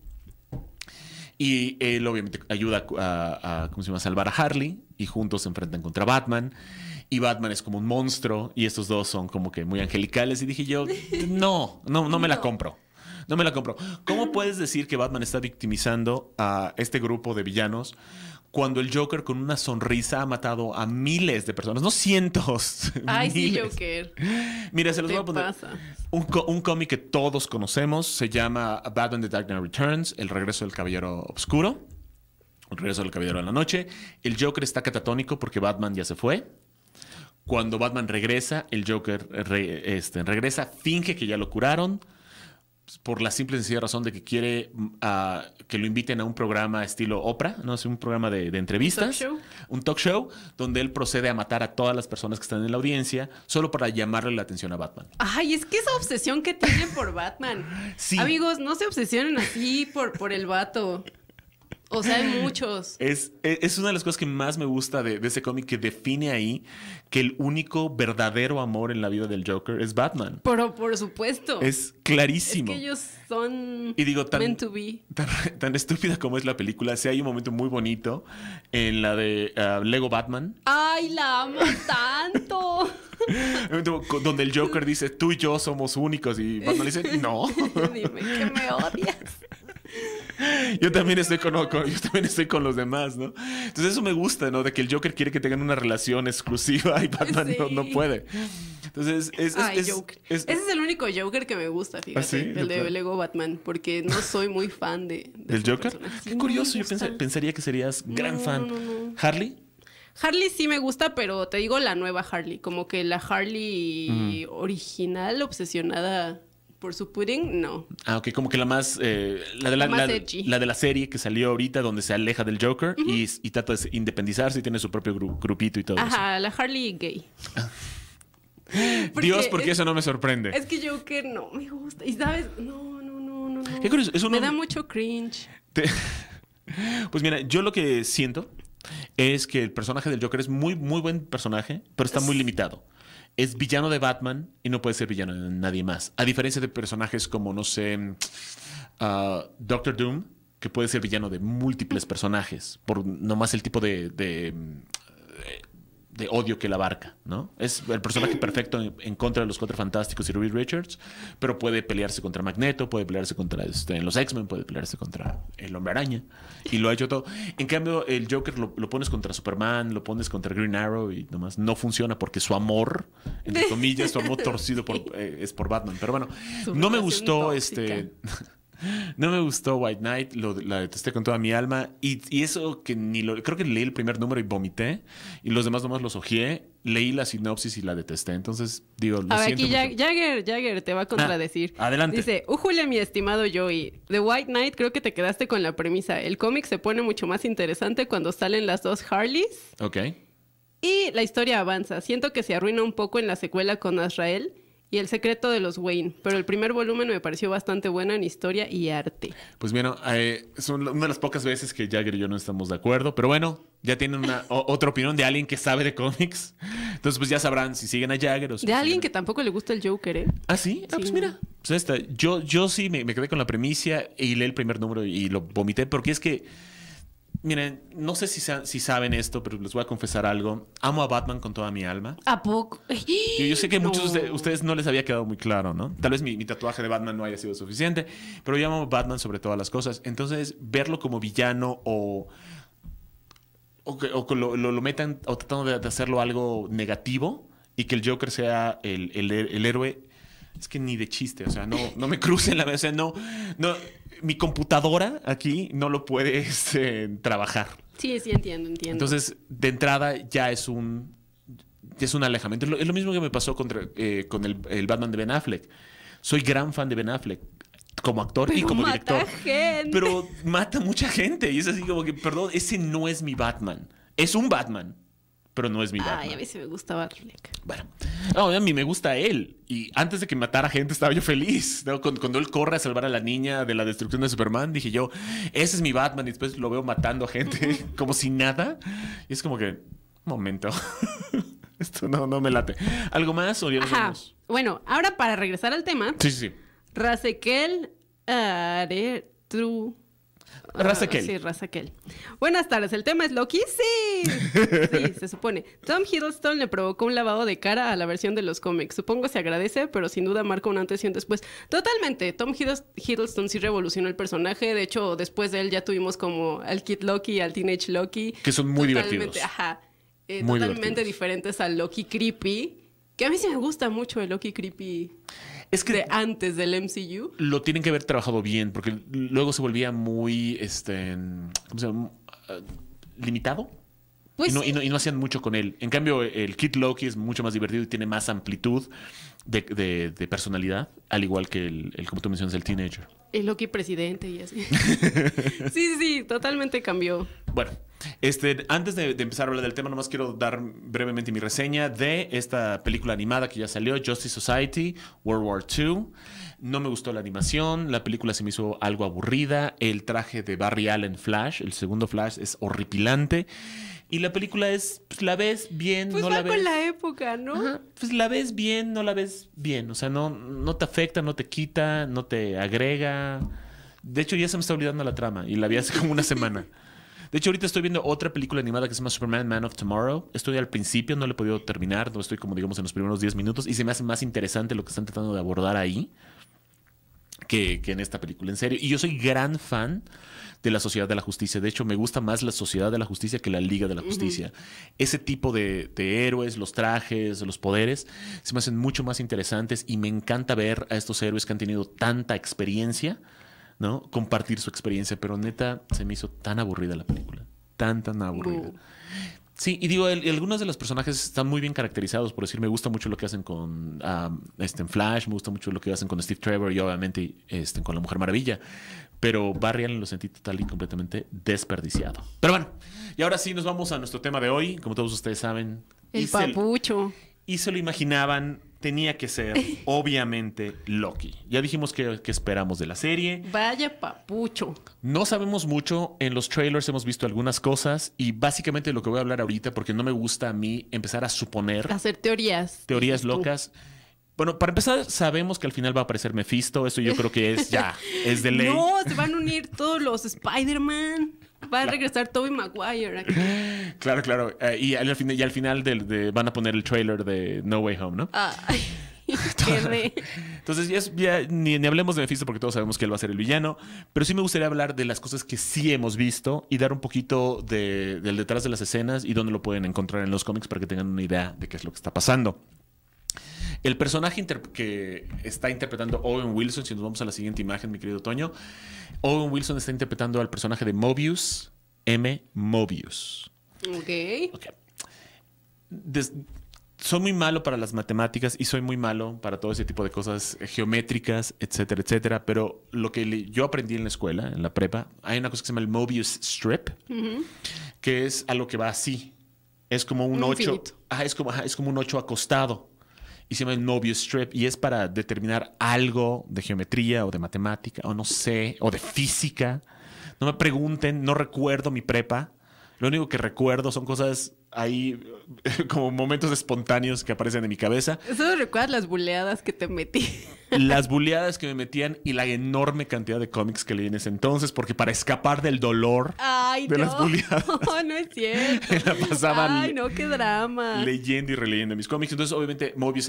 y él obviamente ayuda a ¿cómo se llama? Salvar a Harley, y juntos se enfrentan contra Batman, y Batman es como un monstruo, y estos dos son como que muy angelicales, y dije yo, no me la compro. No me la compro. ¿Cómo puedes decir que Batman está victimizando a este grupo de villanos cuando el Joker con una sonrisa ha matado a miles de personas? No cientos. Ay, miles. sí, Joker. Mira, se los voy a poner. Pasa? Un cómic que todos conocemos. Se llama Batman The Dark Knight Returns. El regreso del Caballero Oscuro. El regreso del Caballero de la Noche. El Joker está catatónico porque Batman ya se fue. Cuando Batman regresa, el Joker regresa, finge que ya lo curaron, por la simple y sencilla razón de que quiere que lo inviten a un programa estilo Oprah, ¿no? Es un programa de entrevistas. Un talk show donde él procede a matar a todas las personas que están en la audiencia solo para llamarle la atención a Batman. Ay, es que esa obsesión que tiene por Batman. Sí. Amigos, no se obsesionen así por el vato. O sea, hay muchos. Es una de las cosas que más me gusta de ese cómic, que define ahí que el único verdadero amor en la vida del Joker es Batman. Pero por supuesto. Es clarísimo. Es que ellos son meant to be. Tan estúpida como es la película, sí hay un momento muy bonito en la de Lego Batman. ¡Ay, la amo tanto! Donde el Joker dice, tú y yo somos únicos, y Batman dice, no. Dime que me odias. Yo también estoy con los demás, ¿no? Entonces eso me gusta, ¿no? De que el Joker quiere que tengan una relación exclusiva y Batman Sí. no puede. Entonces Joker. Ese es el único Joker que me gusta, fíjate. ¿Ah, sí? El de Lego Batman. Porque no soy muy fan ¿Del su Joker? personaje. Qué curioso, No me yo gusta. pensaría que serías gran fan. No. ¿Harley? Harley sí me gusta, pero te digo la nueva Harley. Como que la Harley original, obsesionada por su pudding, no. Ah, ok, como que la más... más edgy. la de la serie que salió ahorita, donde se aleja del Joker y trata de independizarse y tiene su propio grupito y todo Ajá, la Harley gay. Dios, porque eso no me sorprende. Es que Joker no me gusta. Y sabes, no. Qué curioso, Me da mucho cringe. Pues mira, yo lo que siento es que el personaje del Joker es muy, muy buen personaje, pero está muy limitado. Es villano de Batman y no puede ser villano de nadie más. A diferencia de personajes como, no sé, Doctor Doom, que puede ser villano de múltiples personajes, por nomás el tipo de odio que la abarca, ¿no? Es el personaje perfecto en contra de los Cuatro Fantásticos y Reed Richards, pero puede pelearse contra Magneto, puede pelearse contra los X-Men, puede pelearse contra el Hombre Araña, y lo ha hecho todo. En cambio, el Joker lo pones contra Superman, lo pones contra Green Arrow y nomás no funciona porque su amor, entre comillas, su amor torcido es por Batman. Pero bueno, no me gustó No me gustó White Knight, la detesté con toda mi alma. Y eso que creo que leí el primer número y vomité. Y los demás nomás los ojeé. Leí la sinopsis y la detesté. Entonces, digo, lo siento aquí mucho. Jagger te va a contradecir. Adelante. Dice, ujule, mi estimado Joey. The White Knight, creo que te quedaste con la premisa. El cómic se pone mucho más interesante cuando salen las dos Harleys. Ok. Y la historia avanza. Siento que se arruina un poco en la secuela con Azrael y El secreto de los Wayne, pero el primer volumen me pareció bastante bueno en historia y arte. Pues bueno, es una de las pocas veces que Jagger y yo no estamos de acuerdo, pero bueno, ya tienen otra opinión de alguien que sabe de cómics. Entonces pues ya sabrán si siguen a Jagger o si de alguien que tampoco le gusta el Joker, ¿eh? ¿Ah, sí? Ah, pues mira. Pues yo sí me quedé con la premisa y leí el primer número y lo vomité, porque es que, miren, no sé si saben esto, pero les voy a confesar algo. Amo a Batman con toda mi alma. ¿A poco? Yo sé que a muchos de ustedes no les había quedado muy claro, ¿no? Tal vez mi tatuaje de Batman no haya sido suficiente, pero yo amo a Batman sobre todas las cosas. Entonces, verlo como villano o que lo metan o tratando de hacerlo algo negativo y que el Joker sea el héroe, es que ni de chiste. O sea, no me crucen la... O sea, no... Mi computadora aquí no lo puede trabajar. Sí, entiendo. Entonces, de entrada ya es un alejamiento. Es lo mismo que me pasó con el Batman de Ben Affleck. Soy gran fan de Ben Affleck como actor y como director. Gente. Pero mata mucha gente. Y es así como que, perdón, ese no es mi Batman. Es un Batman, pero no es mi Batman. Ay, a mí sí me gusta Batfleck. Bueno, no, a mí me gusta él. Y antes de que matara gente estaba yo feliz, ¿no? Cuando él corre a salvar a la niña de la destrucción de Superman, dije yo, ese es mi Batman. Y después lo veo matando a gente como si nada. Y es como que, un momento, esto no me late. ¿Algo más o ya nos vemos? Bueno, ahora para regresar al tema. Sí. Razekel Aretru. Razekel. Sí, Razekel. Buenas tardes, ¿el tema es Loki? Sí. Sí, se supone. Tom Hiddleston le provocó un lavado de cara a la versión de los cómics. Supongo se agradece, pero sin duda marca un antes y un después. Totalmente. Tom Hiddleston sí revolucionó el personaje. De hecho, después de él ya tuvimos como al Kid Loki, al Teenage Loki. Que son muy divertidos. Ajá. Muy totalmente divertidos. Diferentes al Loki creepy. Que a mí sí me gusta mucho el Loki creepy. Es que de antes del MCU. lo tienen que haber trabajado bien, porque luego se volvía muy, ¿cómo se llama? Limitado. Pues y no hacían mucho con él. En cambio, el Kid Loki es mucho más divertido y tiene más amplitud de personalidad, al igual que el como tú mencionas, el Teenager. El Loki presidente y así. Sí, totalmente cambió. Bueno, antes de empezar a hablar del tema, nomás quiero dar brevemente mi reseña de esta película animada que ya salió, Justice Society, World War II. No me gustó la animación, la película se me hizo algo aburrida, el traje de Barry Allen Flash, el segundo Flash, es horripilante. Y la película es, pues la ves bien, pues no la ves. Pues va con la época, ¿no? Ajá, pues la ves bien, no la ves bien. O sea, no te afecta, no te quita, no te agrega. De hecho, ya se me está olvidando la trama y la vi hace como una semana. De hecho, ahorita estoy viendo otra película animada que se llama Superman Man of Tomorrow. Estoy al principio, no la he podido terminar. No estoy como, digamos, en los primeros 10 minutos. Y se me hace más interesante lo que están tratando de abordar ahí que en esta película, en serio. Y yo soy gran fan de la Sociedad de la Justicia. De hecho, me gusta más la Sociedad de la Justicia que la Liga de la Justicia. Ese tipo de héroes, los trajes, los poderes, se me hacen mucho más interesantes y me encanta ver a estos héroes que han tenido tanta experiencia, ¿no? Compartir su experiencia, pero neta, se me hizo tan aburrida la película. Tan aburrida. Sí, y digo, algunos de los personajes están muy bien caracterizados. Por decir, me gusta mucho lo que hacen con en Flash, me gusta mucho lo que hacen con Steve Trevor y obviamente con la Mujer Maravilla. Pero Barry Allen lo sentí total y completamente desperdiciado. Pero bueno, y ahora sí nos vamos a nuestro tema de hoy. Como todos ustedes saben, el papucho. Y se lo imaginaban, tenía que ser, obviamente, Loki. Ya dijimos que esperamos de la serie. Vaya papucho. No sabemos mucho. En los trailers hemos visto algunas cosas. Y básicamente lo que voy a hablar ahorita, porque no me gusta a mí empezar a suponer. Hacer teorías. Teorías locas. Bueno, para empezar, sabemos que al final va a aparecer Mephisto. Eso yo creo que es de ley. No, se van a unir todos los Spider-Man. Va a regresar Tobey Maguire aquí. Claro. Y al final van a poner el trailer de No Way Home, ¿no? Ay, qué Entonces ya ni hablemos de Mephisto porque todos sabemos que él va a ser el villano. Pero sí me gustaría hablar de las cosas que sí hemos visto y dar un poquito del detrás de las escenas y dónde lo pueden encontrar en los cómics para que tengan una idea de qué es lo que está pasando. El personaje que está interpretando Owen Wilson, si nos vamos a la siguiente imagen, mi querido Toño, Owen Wilson está interpretando al personaje de Mobius, Mobius. Ok. Soy muy malo para las matemáticas y soy muy malo para todo ese tipo de cosas geométricas, etcétera, etcétera. Pero lo que yo aprendí en la escuela, en la prepa, hay una cosa que se llama el Mobius Strip, que es algo que va así. Es como un 8. Es como un 8 acostado. Y se llama el Mobius Strip y es para determinar algo de geometría o de matemática o no sé, o de física. No me pregunten, no recuerdo mi prepa. Lo único que recuerdo son cosas ahí como momentos espontáneos que aparecen en mi cabeza. Eso me recuerda las buleadas que te metí. Las buleadas que me metían y la enorme cantidad de cómics que leí en ese entonces, porque para escapar del dolor de las buleadas. No es cierto. Me la pasaba qué drama. Leyendo y releyendo mis cómics. Entonces, obviamente, Mobius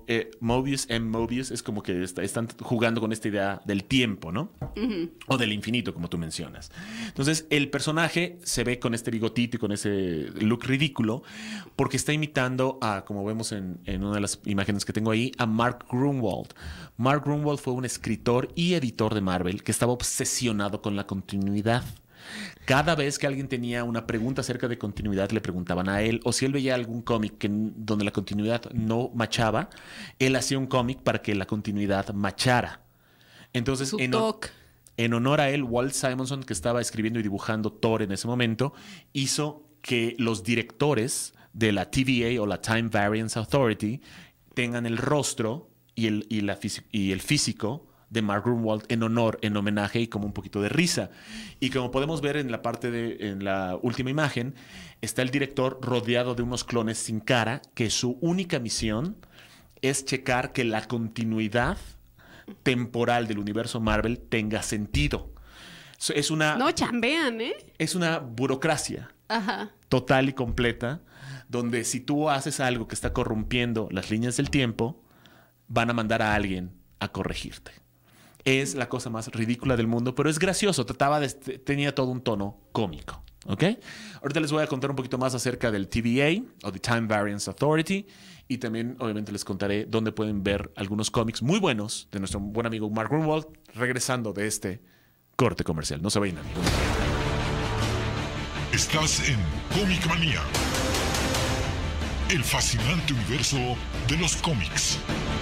es como que están jugando con esta idea del tiempo, ¿no? O del infinito, como tú mencionas. Entonces, el personaje se ve con este bigotito y con ese look ridículo porque está imitando a, como vemos en una de las imágenes que tengo ahí, a Mark Gruenwald. Mark Gruenwald fue un escritor y editor de Marvel que estaba obsesionado con la continuidad. Cada vez que alguien tenía una pregunta acerca de continuidad, le preguntaban a él, o si él veía algún cómic donde la continuidad no machaba, él hacía un cómic para que la continuidad machara. Entonces, en honor a él, Walt Simonson, que estaba escribiendo y dibujando Thor en ese momento, hizo que los directores de la TVA o la Time Variance Authority tengan el rostro y el físico de Mark Grunwald en homenaje y como un poquito de risa. Y como podemos ver en la última imagen, está el director rodeado de unos clones sin cara, que su única misión es checar que la continuidad temporal del universo Marvel tenga sentido. Es una... No chambean, ¿eh? Es una burocracia total y completa, donde si tú haces algo que está corrompiendo las líneas del tiempo, van a mandar a alguien a corregirte. Es la cosa más ridícula del mundo, pero es gracioso. Tenía todo un tono cómico. ¿Ok? Ahorita les voy a contar un poquito más acerca del TVA o The Time Variance Authority, y también obviamente les contaré dónde pueden ver algunos cómics muy buenos de nuestro buen amigo Mark Grunwald regresando de este corte comercial. No se vayan, amigos. Estás en Comic Manía, el fascinante universo de los cómics.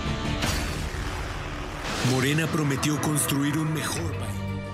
Morena prometió construir un mejor país.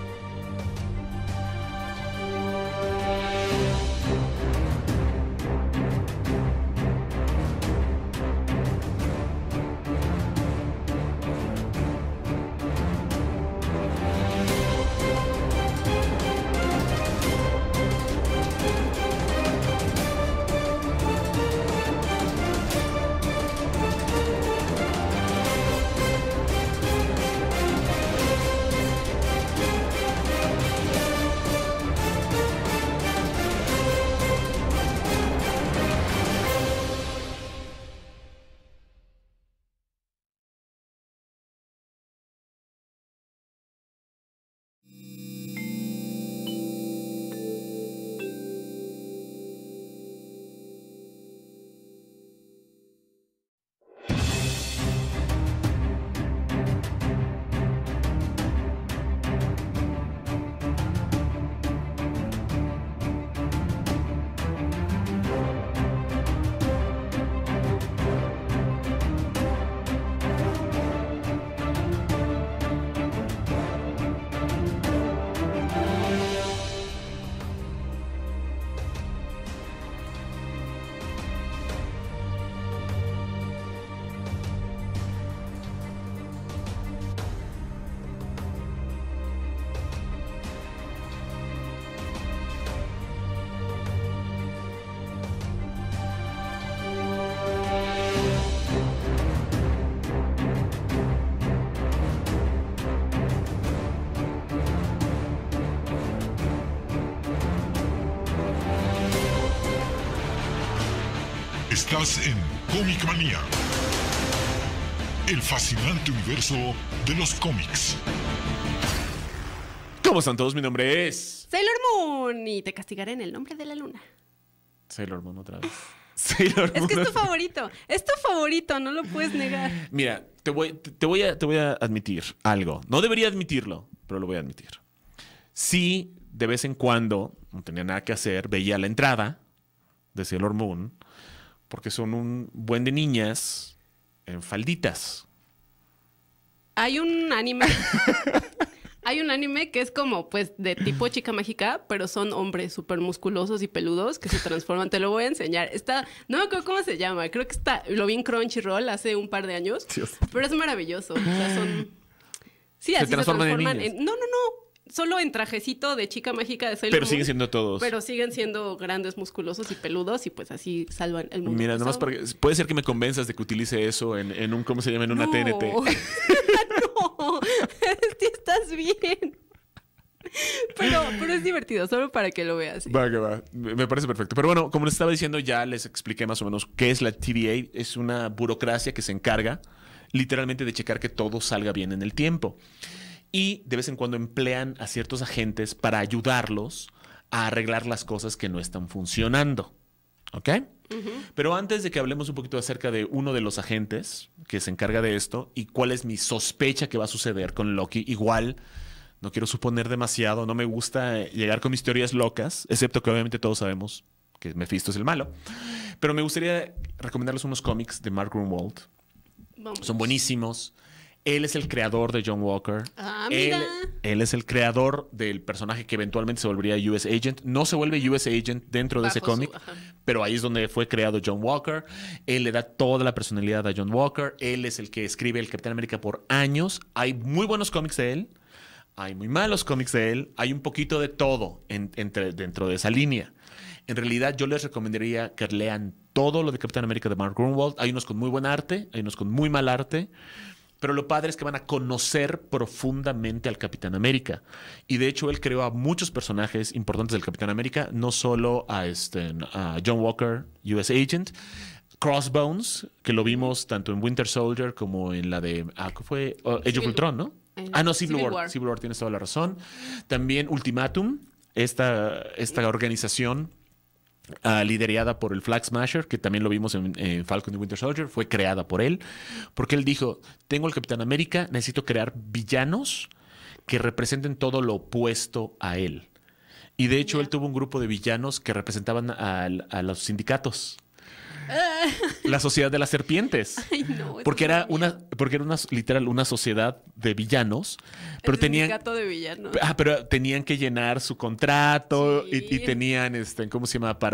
Estás en Comic Manía, el fascinante universo de los cómics. ¿Cómo están todos? Mi nombre es Sailor Moon, y te castigaré en el nombre de la luna. Sailor Moon otra vez. Sailor Moon. Es que es tu favorito, no lo puedes negar. Mira, te voy a admitir algo. No debería admitirlo, pero lo voy a admitir. Sí, de vez en cuando, no tenía nada que hacer, veía la entrada de Sailor Moon, porque son un buen de niñas en falditas. Hay un anime. Hay un anime que es como, pues, de tipo chica mágica, pero son hombres súper musculosos y peludos que se transforman. Te lo voy a enseñar. No me acuerdo cómo se llama. Creo que lo vi en Crunchyroll hace un par de años. Dios. Pero es maravilloso. O sea, son... Sí, así se transforman en... No. Solo en trajecito de chica mágica de Sailor Moon. Pero siguen siendo todos. Pero siguen siendo grandes, musculosos y peludos, y pues así salvan el mundo. Mira, nomás puede ser que me convenzas de que utilice eso en un, ¿cómo se llama? En una TNT. No, estás bien. Pero es divertido, solo para que lo veas. ¿Sí? Va, que va. Me parece perfecto. Pero bueno, como les estaba diciendo, ya les expliqué más o menos qué es la TVA. Es una burocracia que se encarga literalmente de checar que todo salga bien en el tiempo. Y de vez en cuando emplean a ciertos agentes para ayudarlos a arreglar las cosas que no están funcionando. ¿Ok? Pero antes de que hablemos un poquito acerca de uno de los agentes que se encarga de esto y cuál es mi sospecha que va a suceder con Loki, igual no quiero suponer demasiado, no me gusta llegar con mis teorías locas, excepto que obviamente todos sabemos que Mephisto es el malo. Pero me gustaría recomendarles unos cómics de Mark Grunwald. Son buenísimos. Él es el creador de John Walker. Mira. Él es el creador del personaje que eventualmente se volvería US Agent. No se vuelve US Agent dentro de ese cómic, pero ahí es donde fue creado John Walker. Él le da toda la personalidad a John Walker. Él es el que escribe el Capitán América por años. Hay muy buenos cómics de él. Hay muy malos cómics de él. Hay un poquito de todo dentro de esa línea. En realidad, yo les recomendaría que lean todo lo de Capitán América de Mark Gruenwald. Hay unos con muy buen arte, hay unos con muy mal arte. Pero lo padre es que van a conocer profundamente al Capitán América. Y de hecho, él creó a muchos personajes importantes del Capitán América, no solo a John Walker, US Agent, Crossbones, que lo vimos tanto en Winter Soldier como en la de ¿qué fue? Age of Ultron, ¿no? No, Civil War. Civil War, tienes toda la razón. También Ultimatum, esta organización liderada por el Flag Smasher, que también lo vimos en Falcon y Winter Soldier, fue creada por él, porque él dijo, tengo el Capitán América, necesito crear villanos que representen todo lo opuesto a él. Y de hecho, él tuvo un grupo de villanos que representaban a los sindicatos. La Sociedad de las Serpientes. Ay, no, porque era literal una sociedad de villanos, pero sindicato de villanos. Pero tenían que llenar su contrato sí. y tenían ¿cómo se llama?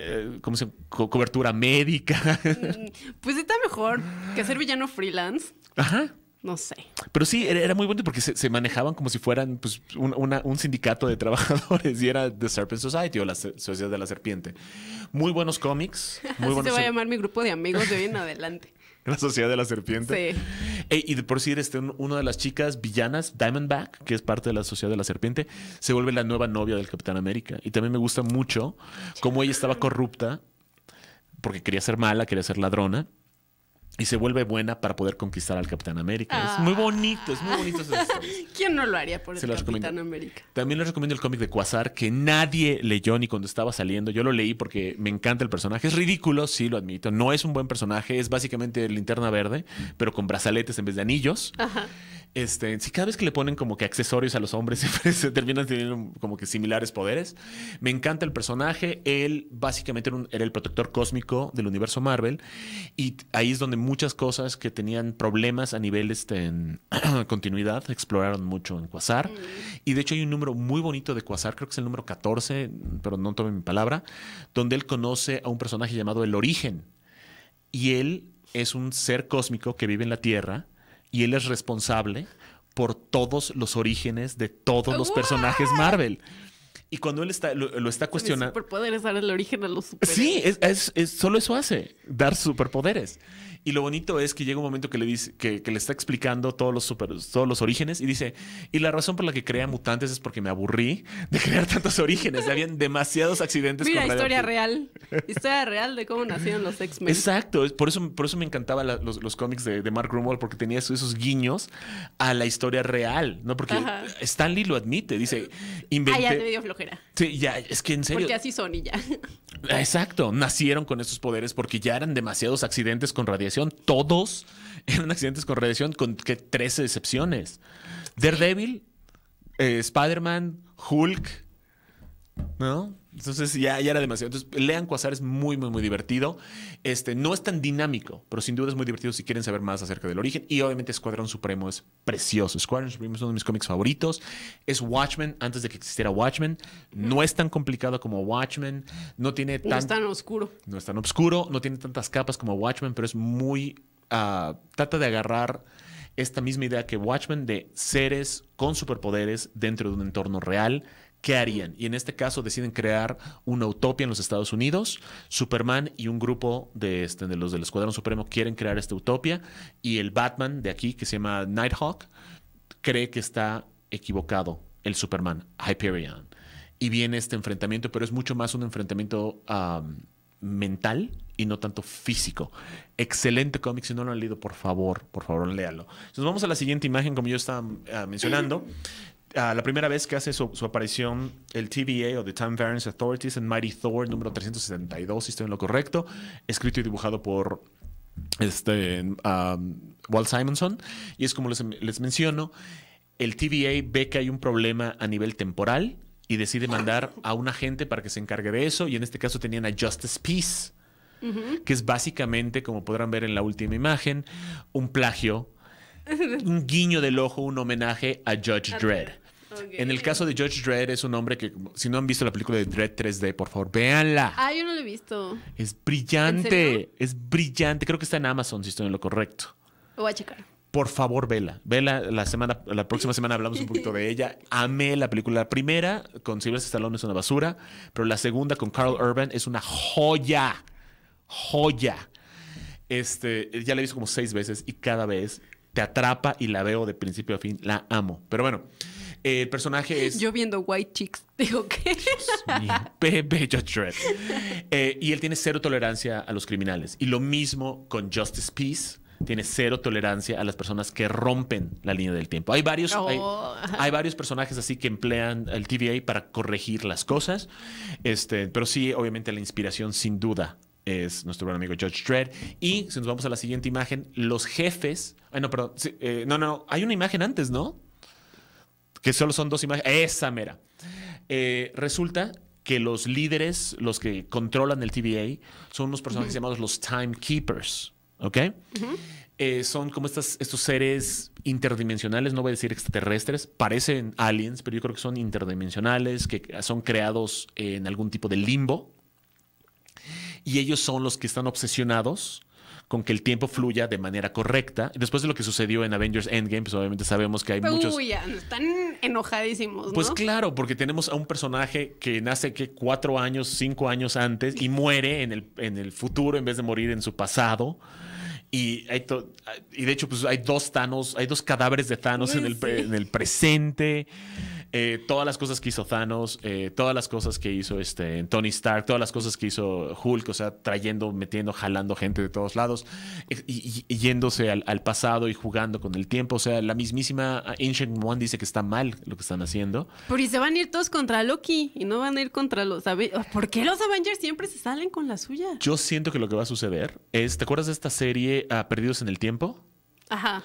Cobertura médica. Pues está mejor que ser villano freelance. Ajá. No sé. Pero sí, era muy bueno porque se manejaban como si fueran pues, un sindicato de trabajadores y era The Serpent Society o la Sociedad de la Serpiente. Muy buenos cómics. Muy Así buenos. se va a llamar mi grupo de amigos de hoy en adelante. La Sociedad de la Serpiente. Sí. Y por decir, una de las chicas villanas, Diamondback, que es parte de la Sociedad de la Serpiente, se vuelve la nueva novia del Capitán América. Y también me gusta mucho cómo ella estaba corrupta porque quería ser mala, quería ser ladrona. Y se vuelve buena para poder conquistar al Capitán América. Es muy bonito esa historia. ¿Quién no lo haría por el Capitán América? También les recomiendo el cómic de Quasar, que nadie leyó ni cuando estaba saliendo. Yo lo leí porque me encanta el personaje. Es ridículo, sí, lo admito. No es un buen personaje. Es básicamente Linterna Verde, pero con brazaletes en vez de anillos. Ajá. Sí, cada vez que le ponen como que accesorios a los hombres siempre se terminan teniendo como que similares poderes. Me encanta el personaje. Él básicamente era el protector cósmico del universo Marvel. Y ahí es donde muchas cosas que tenían problemas a nivel en continuidad exploraron mucho en Quasar. Y de hecho hay un número muy bonito de Quasar, creo que es el número 14, pero no tomen mi palabra, donde él conoce a un personaje llamado El Origen. Y él es un ser cósmico que vive en la Tierra y él es responsable por todos los orígenes de todos los personajes Marvel. Y cuando él lo está cuestionando... Mis superpoderes dar el origen a los superhéroes. Sí, solo eso hace, dar superpoderes. Y lo bonito es que llega un momento que le dice que le está explicando todos los orígenes y dice, y la razón por la que crea mutantes es porque me aburrí de crear tantos orígenes. Habían demasiados accidentes. Mira, historia real. Historia real de cómo nacieron los X-Men. Exacto. Por eso me encantaban los cómics de Mark Gruenwald, porque tenía esos guiños a la historia real, ¿no? Porque Stan Lee lo admite. Dice, inventé... ya te dio flojera. Sí, ya, es que en serio... Porque así son y ya. Exacto. Nacieron con estos poderes porque ya eran demasiados accidentes con radiación. Todos eran accidentes con radiación, con 13 excepciones. Daredevil, Spider-Man, Hulk, ¿no? Entonces ya era demasiado. Entonces lean Quasar, es muy, muy, muy divertido. No es tan dinámico, pero sin duda es muy divertido si quieren saber más acerca del origen. Y obviamente Escuadrón Supremo es precioso. Escuadrón Supremo es uno de mis cómics favoritos. Es Watchmen antes de que existiera Watchmen. No es tan complicado como Watchmen. No es tan oscuro. No es tan oscuro. No tiene tantas capas como Watchmen, pero es muy... trata de agarrar esta misma idea que Watchmen de seres con superpoderes dentro de un entorno real. ¿Qué harían? Y en este caso deciden crear una utopía en los Estados Unidos. Superman y un grupo de los del Escuadrón Supremo quieren crear esta utopía. Y el Batman de aquí, que se llama Nighthawk, cree que está equivocado el Superman, Hyperion. Y viene este enfrentamiento, pero es mucho más un enfrentamiento mental y no tanto físico. Excelente cómic. Si no lo han leído, por favor, léalo. Entonces vamos a la siguiente imagen, como yo estaba mencionando. La primera vez que hace su aparición el TVA o The Time Variance Authorities en Mighty Thor número 372, si estoy en lo correcto, escrito y dibujado por Walt Simonson. Y es como les menciono, el TVA ve que hay un problema a nivel temporal y decide mandar a un agente para que se encargue de eso. Y en este caso tenían a Justice Peace, que es básicamente, como podrán ver en la última imagen, un plagio un guiño del ojo, un homenaje a Judge Dredd. Okay. En el caso de Judge Dredd es un hombre que, si no han visto la película de Dredd 3D, por favor, véanla. Yo no lo he visto. Es brillante, es brillante. Creo que está en Amazon, si estoy en lo correcto. Lo voy a checar. Por favor, vela. Vela la próxima semana hablamos un poquito de ella. Amé la película. La primera con Sylvester Stallone es una basura, pero la segunda con Carl Urban es una joya. Joya. Ya la he visto como 6 veces y cada vez te atrapa y la veo de principio a fin. La amo. Pero bueno, el personaje es... Yo viendo White Chicks. Digo, ¿qué? Bebé Judge Dredd. Y él tiene cero tolerancia a los criminales. Y lo mismo con Justice Peace. Tiene cero tolerancia a las personas que rompen la línea del tiempo. Hay varios personajes así que emplean el TVA para corregir las cosas. Pero sí, obviamente la inspiración sin duda es nuestro buen amigo Judge Dredd. Y si nos vamos a la siguiente imagen, los jefes... hay una imagen antes, ¿no? Que solo son 2 imágenes. Esa mera. Resulta que los líderes, los que controlan el TVA, son unos personajes llamados los Timekeepers. ¿Ok? Son como estos seres interdimensionales, no voy a decir extraterrestres, parecen aliens, pero yo creo que son interdimensionales, que son creados en algún tipo de limbo. Y ellos son los que están obsesionados con que el tiempo fluya de manera correcta. Después de lo que sucedió en Avengers Endgame, pues obviamente sabemos que hay muchos... Ya, están enojadísimos, ¿no? Pues claro, porque tenemos a un personaje que nace 4 años, 5 años antes y muere en el futuro en vez de morir en su pasado. Y de hecho, pues hay 2 Thanos, hay 2 cadáveres de Thanos en el presente. Todas las cosas que hizo Thanos, todas las cosas que hizo Tony Stark, todas las cosas que hizo Hulk, o sea, metiendo, jalando gente de todos lados y yéndose al pasado y jugando con el tiempo. O sea, la mismísima Ancient One dice que está mal lo que están haciendo. Pero y se van a ir todos contra Loki y no van a ir contra los... ¿Por qué los Avengers siempre se salen con la suya? Yo siento que lo que va a suceder es... ¿Te acuerdas de esta serie Perdidos en el Tiempo? Ajá.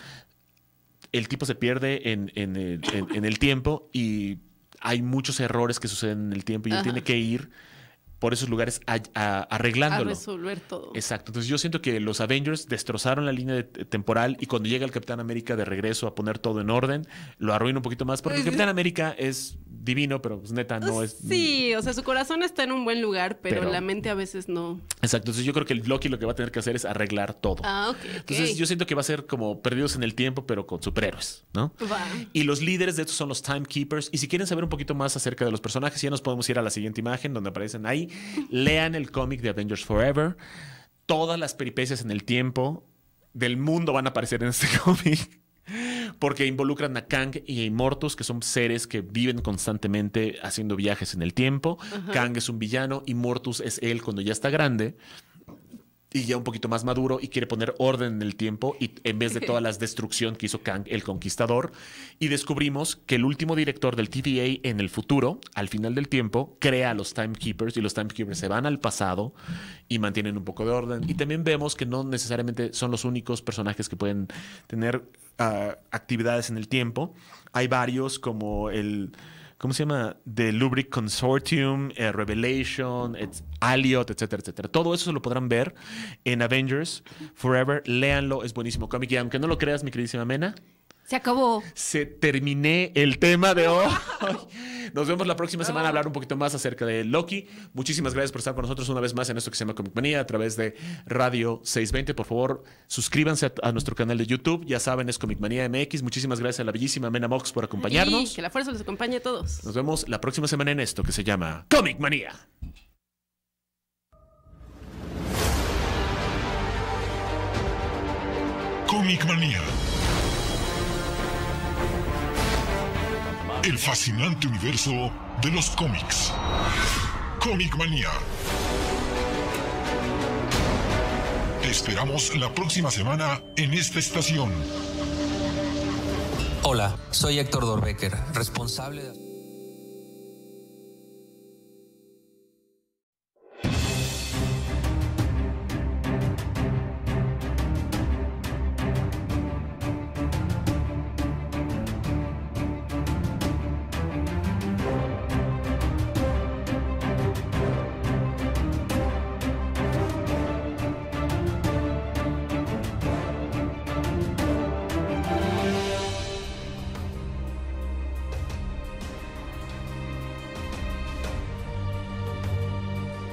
El tipo se pierde en el tiempo y hay muchos errores que suceden en el tiempo y él tiene que ir por esos lugares arreglándolo. A resolver todo. Exacto. Entonces yo siento que los Avengers destrozaron la línea temporal y cuando llega el Capitán América de regreso a poner todo en orden, lo arruina un poquito más porque el Capitán América es divino, pero pues neta no es... Sí, o sea, su corazón está en un buen lugar, pero la mente a veces no. Exacto. Entonces yo creo que el Loki lo que va a tener que hacer es arreglar todo. Ok. Entonces yo siento que va a ser como Perdidos en el Tiempo, pero con superhéroes, ¿no? Y los líderes de estos son los Timekeepers. Y si quieren saber un poquito más acerca de los personajes, ya nos podemos ir a la siguiente imagen donde aparecen ahí. Lean el cómic de Avengers Forever. Todas las peripecias en el tiempo del mundo van a aparecer en este cómic. Porque involucran a Kang y a Immortus, que son seres que viven constantemente haciendo viajes en el tiempo. Kang es un villano, Immortus es él cuando ya está grande y ya un poquito más maduro y quiere poner orden en el tiempo y en vez de toda la destrucción que hizo Kang el Conquistador. Y descubrimos que el último director del TVA en el futuro, al final del tiempo, crea a los Timekeepers y los Timekeepers se van al pasado y mantienen un poco de orden. Y también vemos que no necesariamente son los únicos personajes que pueden tener actividades en el tiempo. Hay varios como ¿cómo se llama? The Lubric Consortium, Revelation, Aliot, etcétera, etcétera. Todo eso se lo podrán ver en Avengers Forever. Léanlo, es buenísimo cómic. Y aunque no lo creas, mi queridísima Mena, se acabó. Terminé el tema de hoy. Nos vemos la próxima semana a hablar un poquito más acerca de Loki. Muchísimas gracias por estar con nosotros una vez más en esto que se llama Comic Manía a través de Radio 620. Por favor, suscríbanse a nuestro canal de YouTube. Ya saben, es Comic Manía MX. Muchísimas gracias a la bellísima Mena Mox por acompañarnos. Y que la fuerza les acompañe a todos. Nos vemos la próxima semana en esto que se llama Comic Manía. Comic Manía. El fascinante universo de los cómics. Comic Manía. Te esperamos la próxima semana en esta estación. Hola, soy Héctor Dorbecker, responsable de...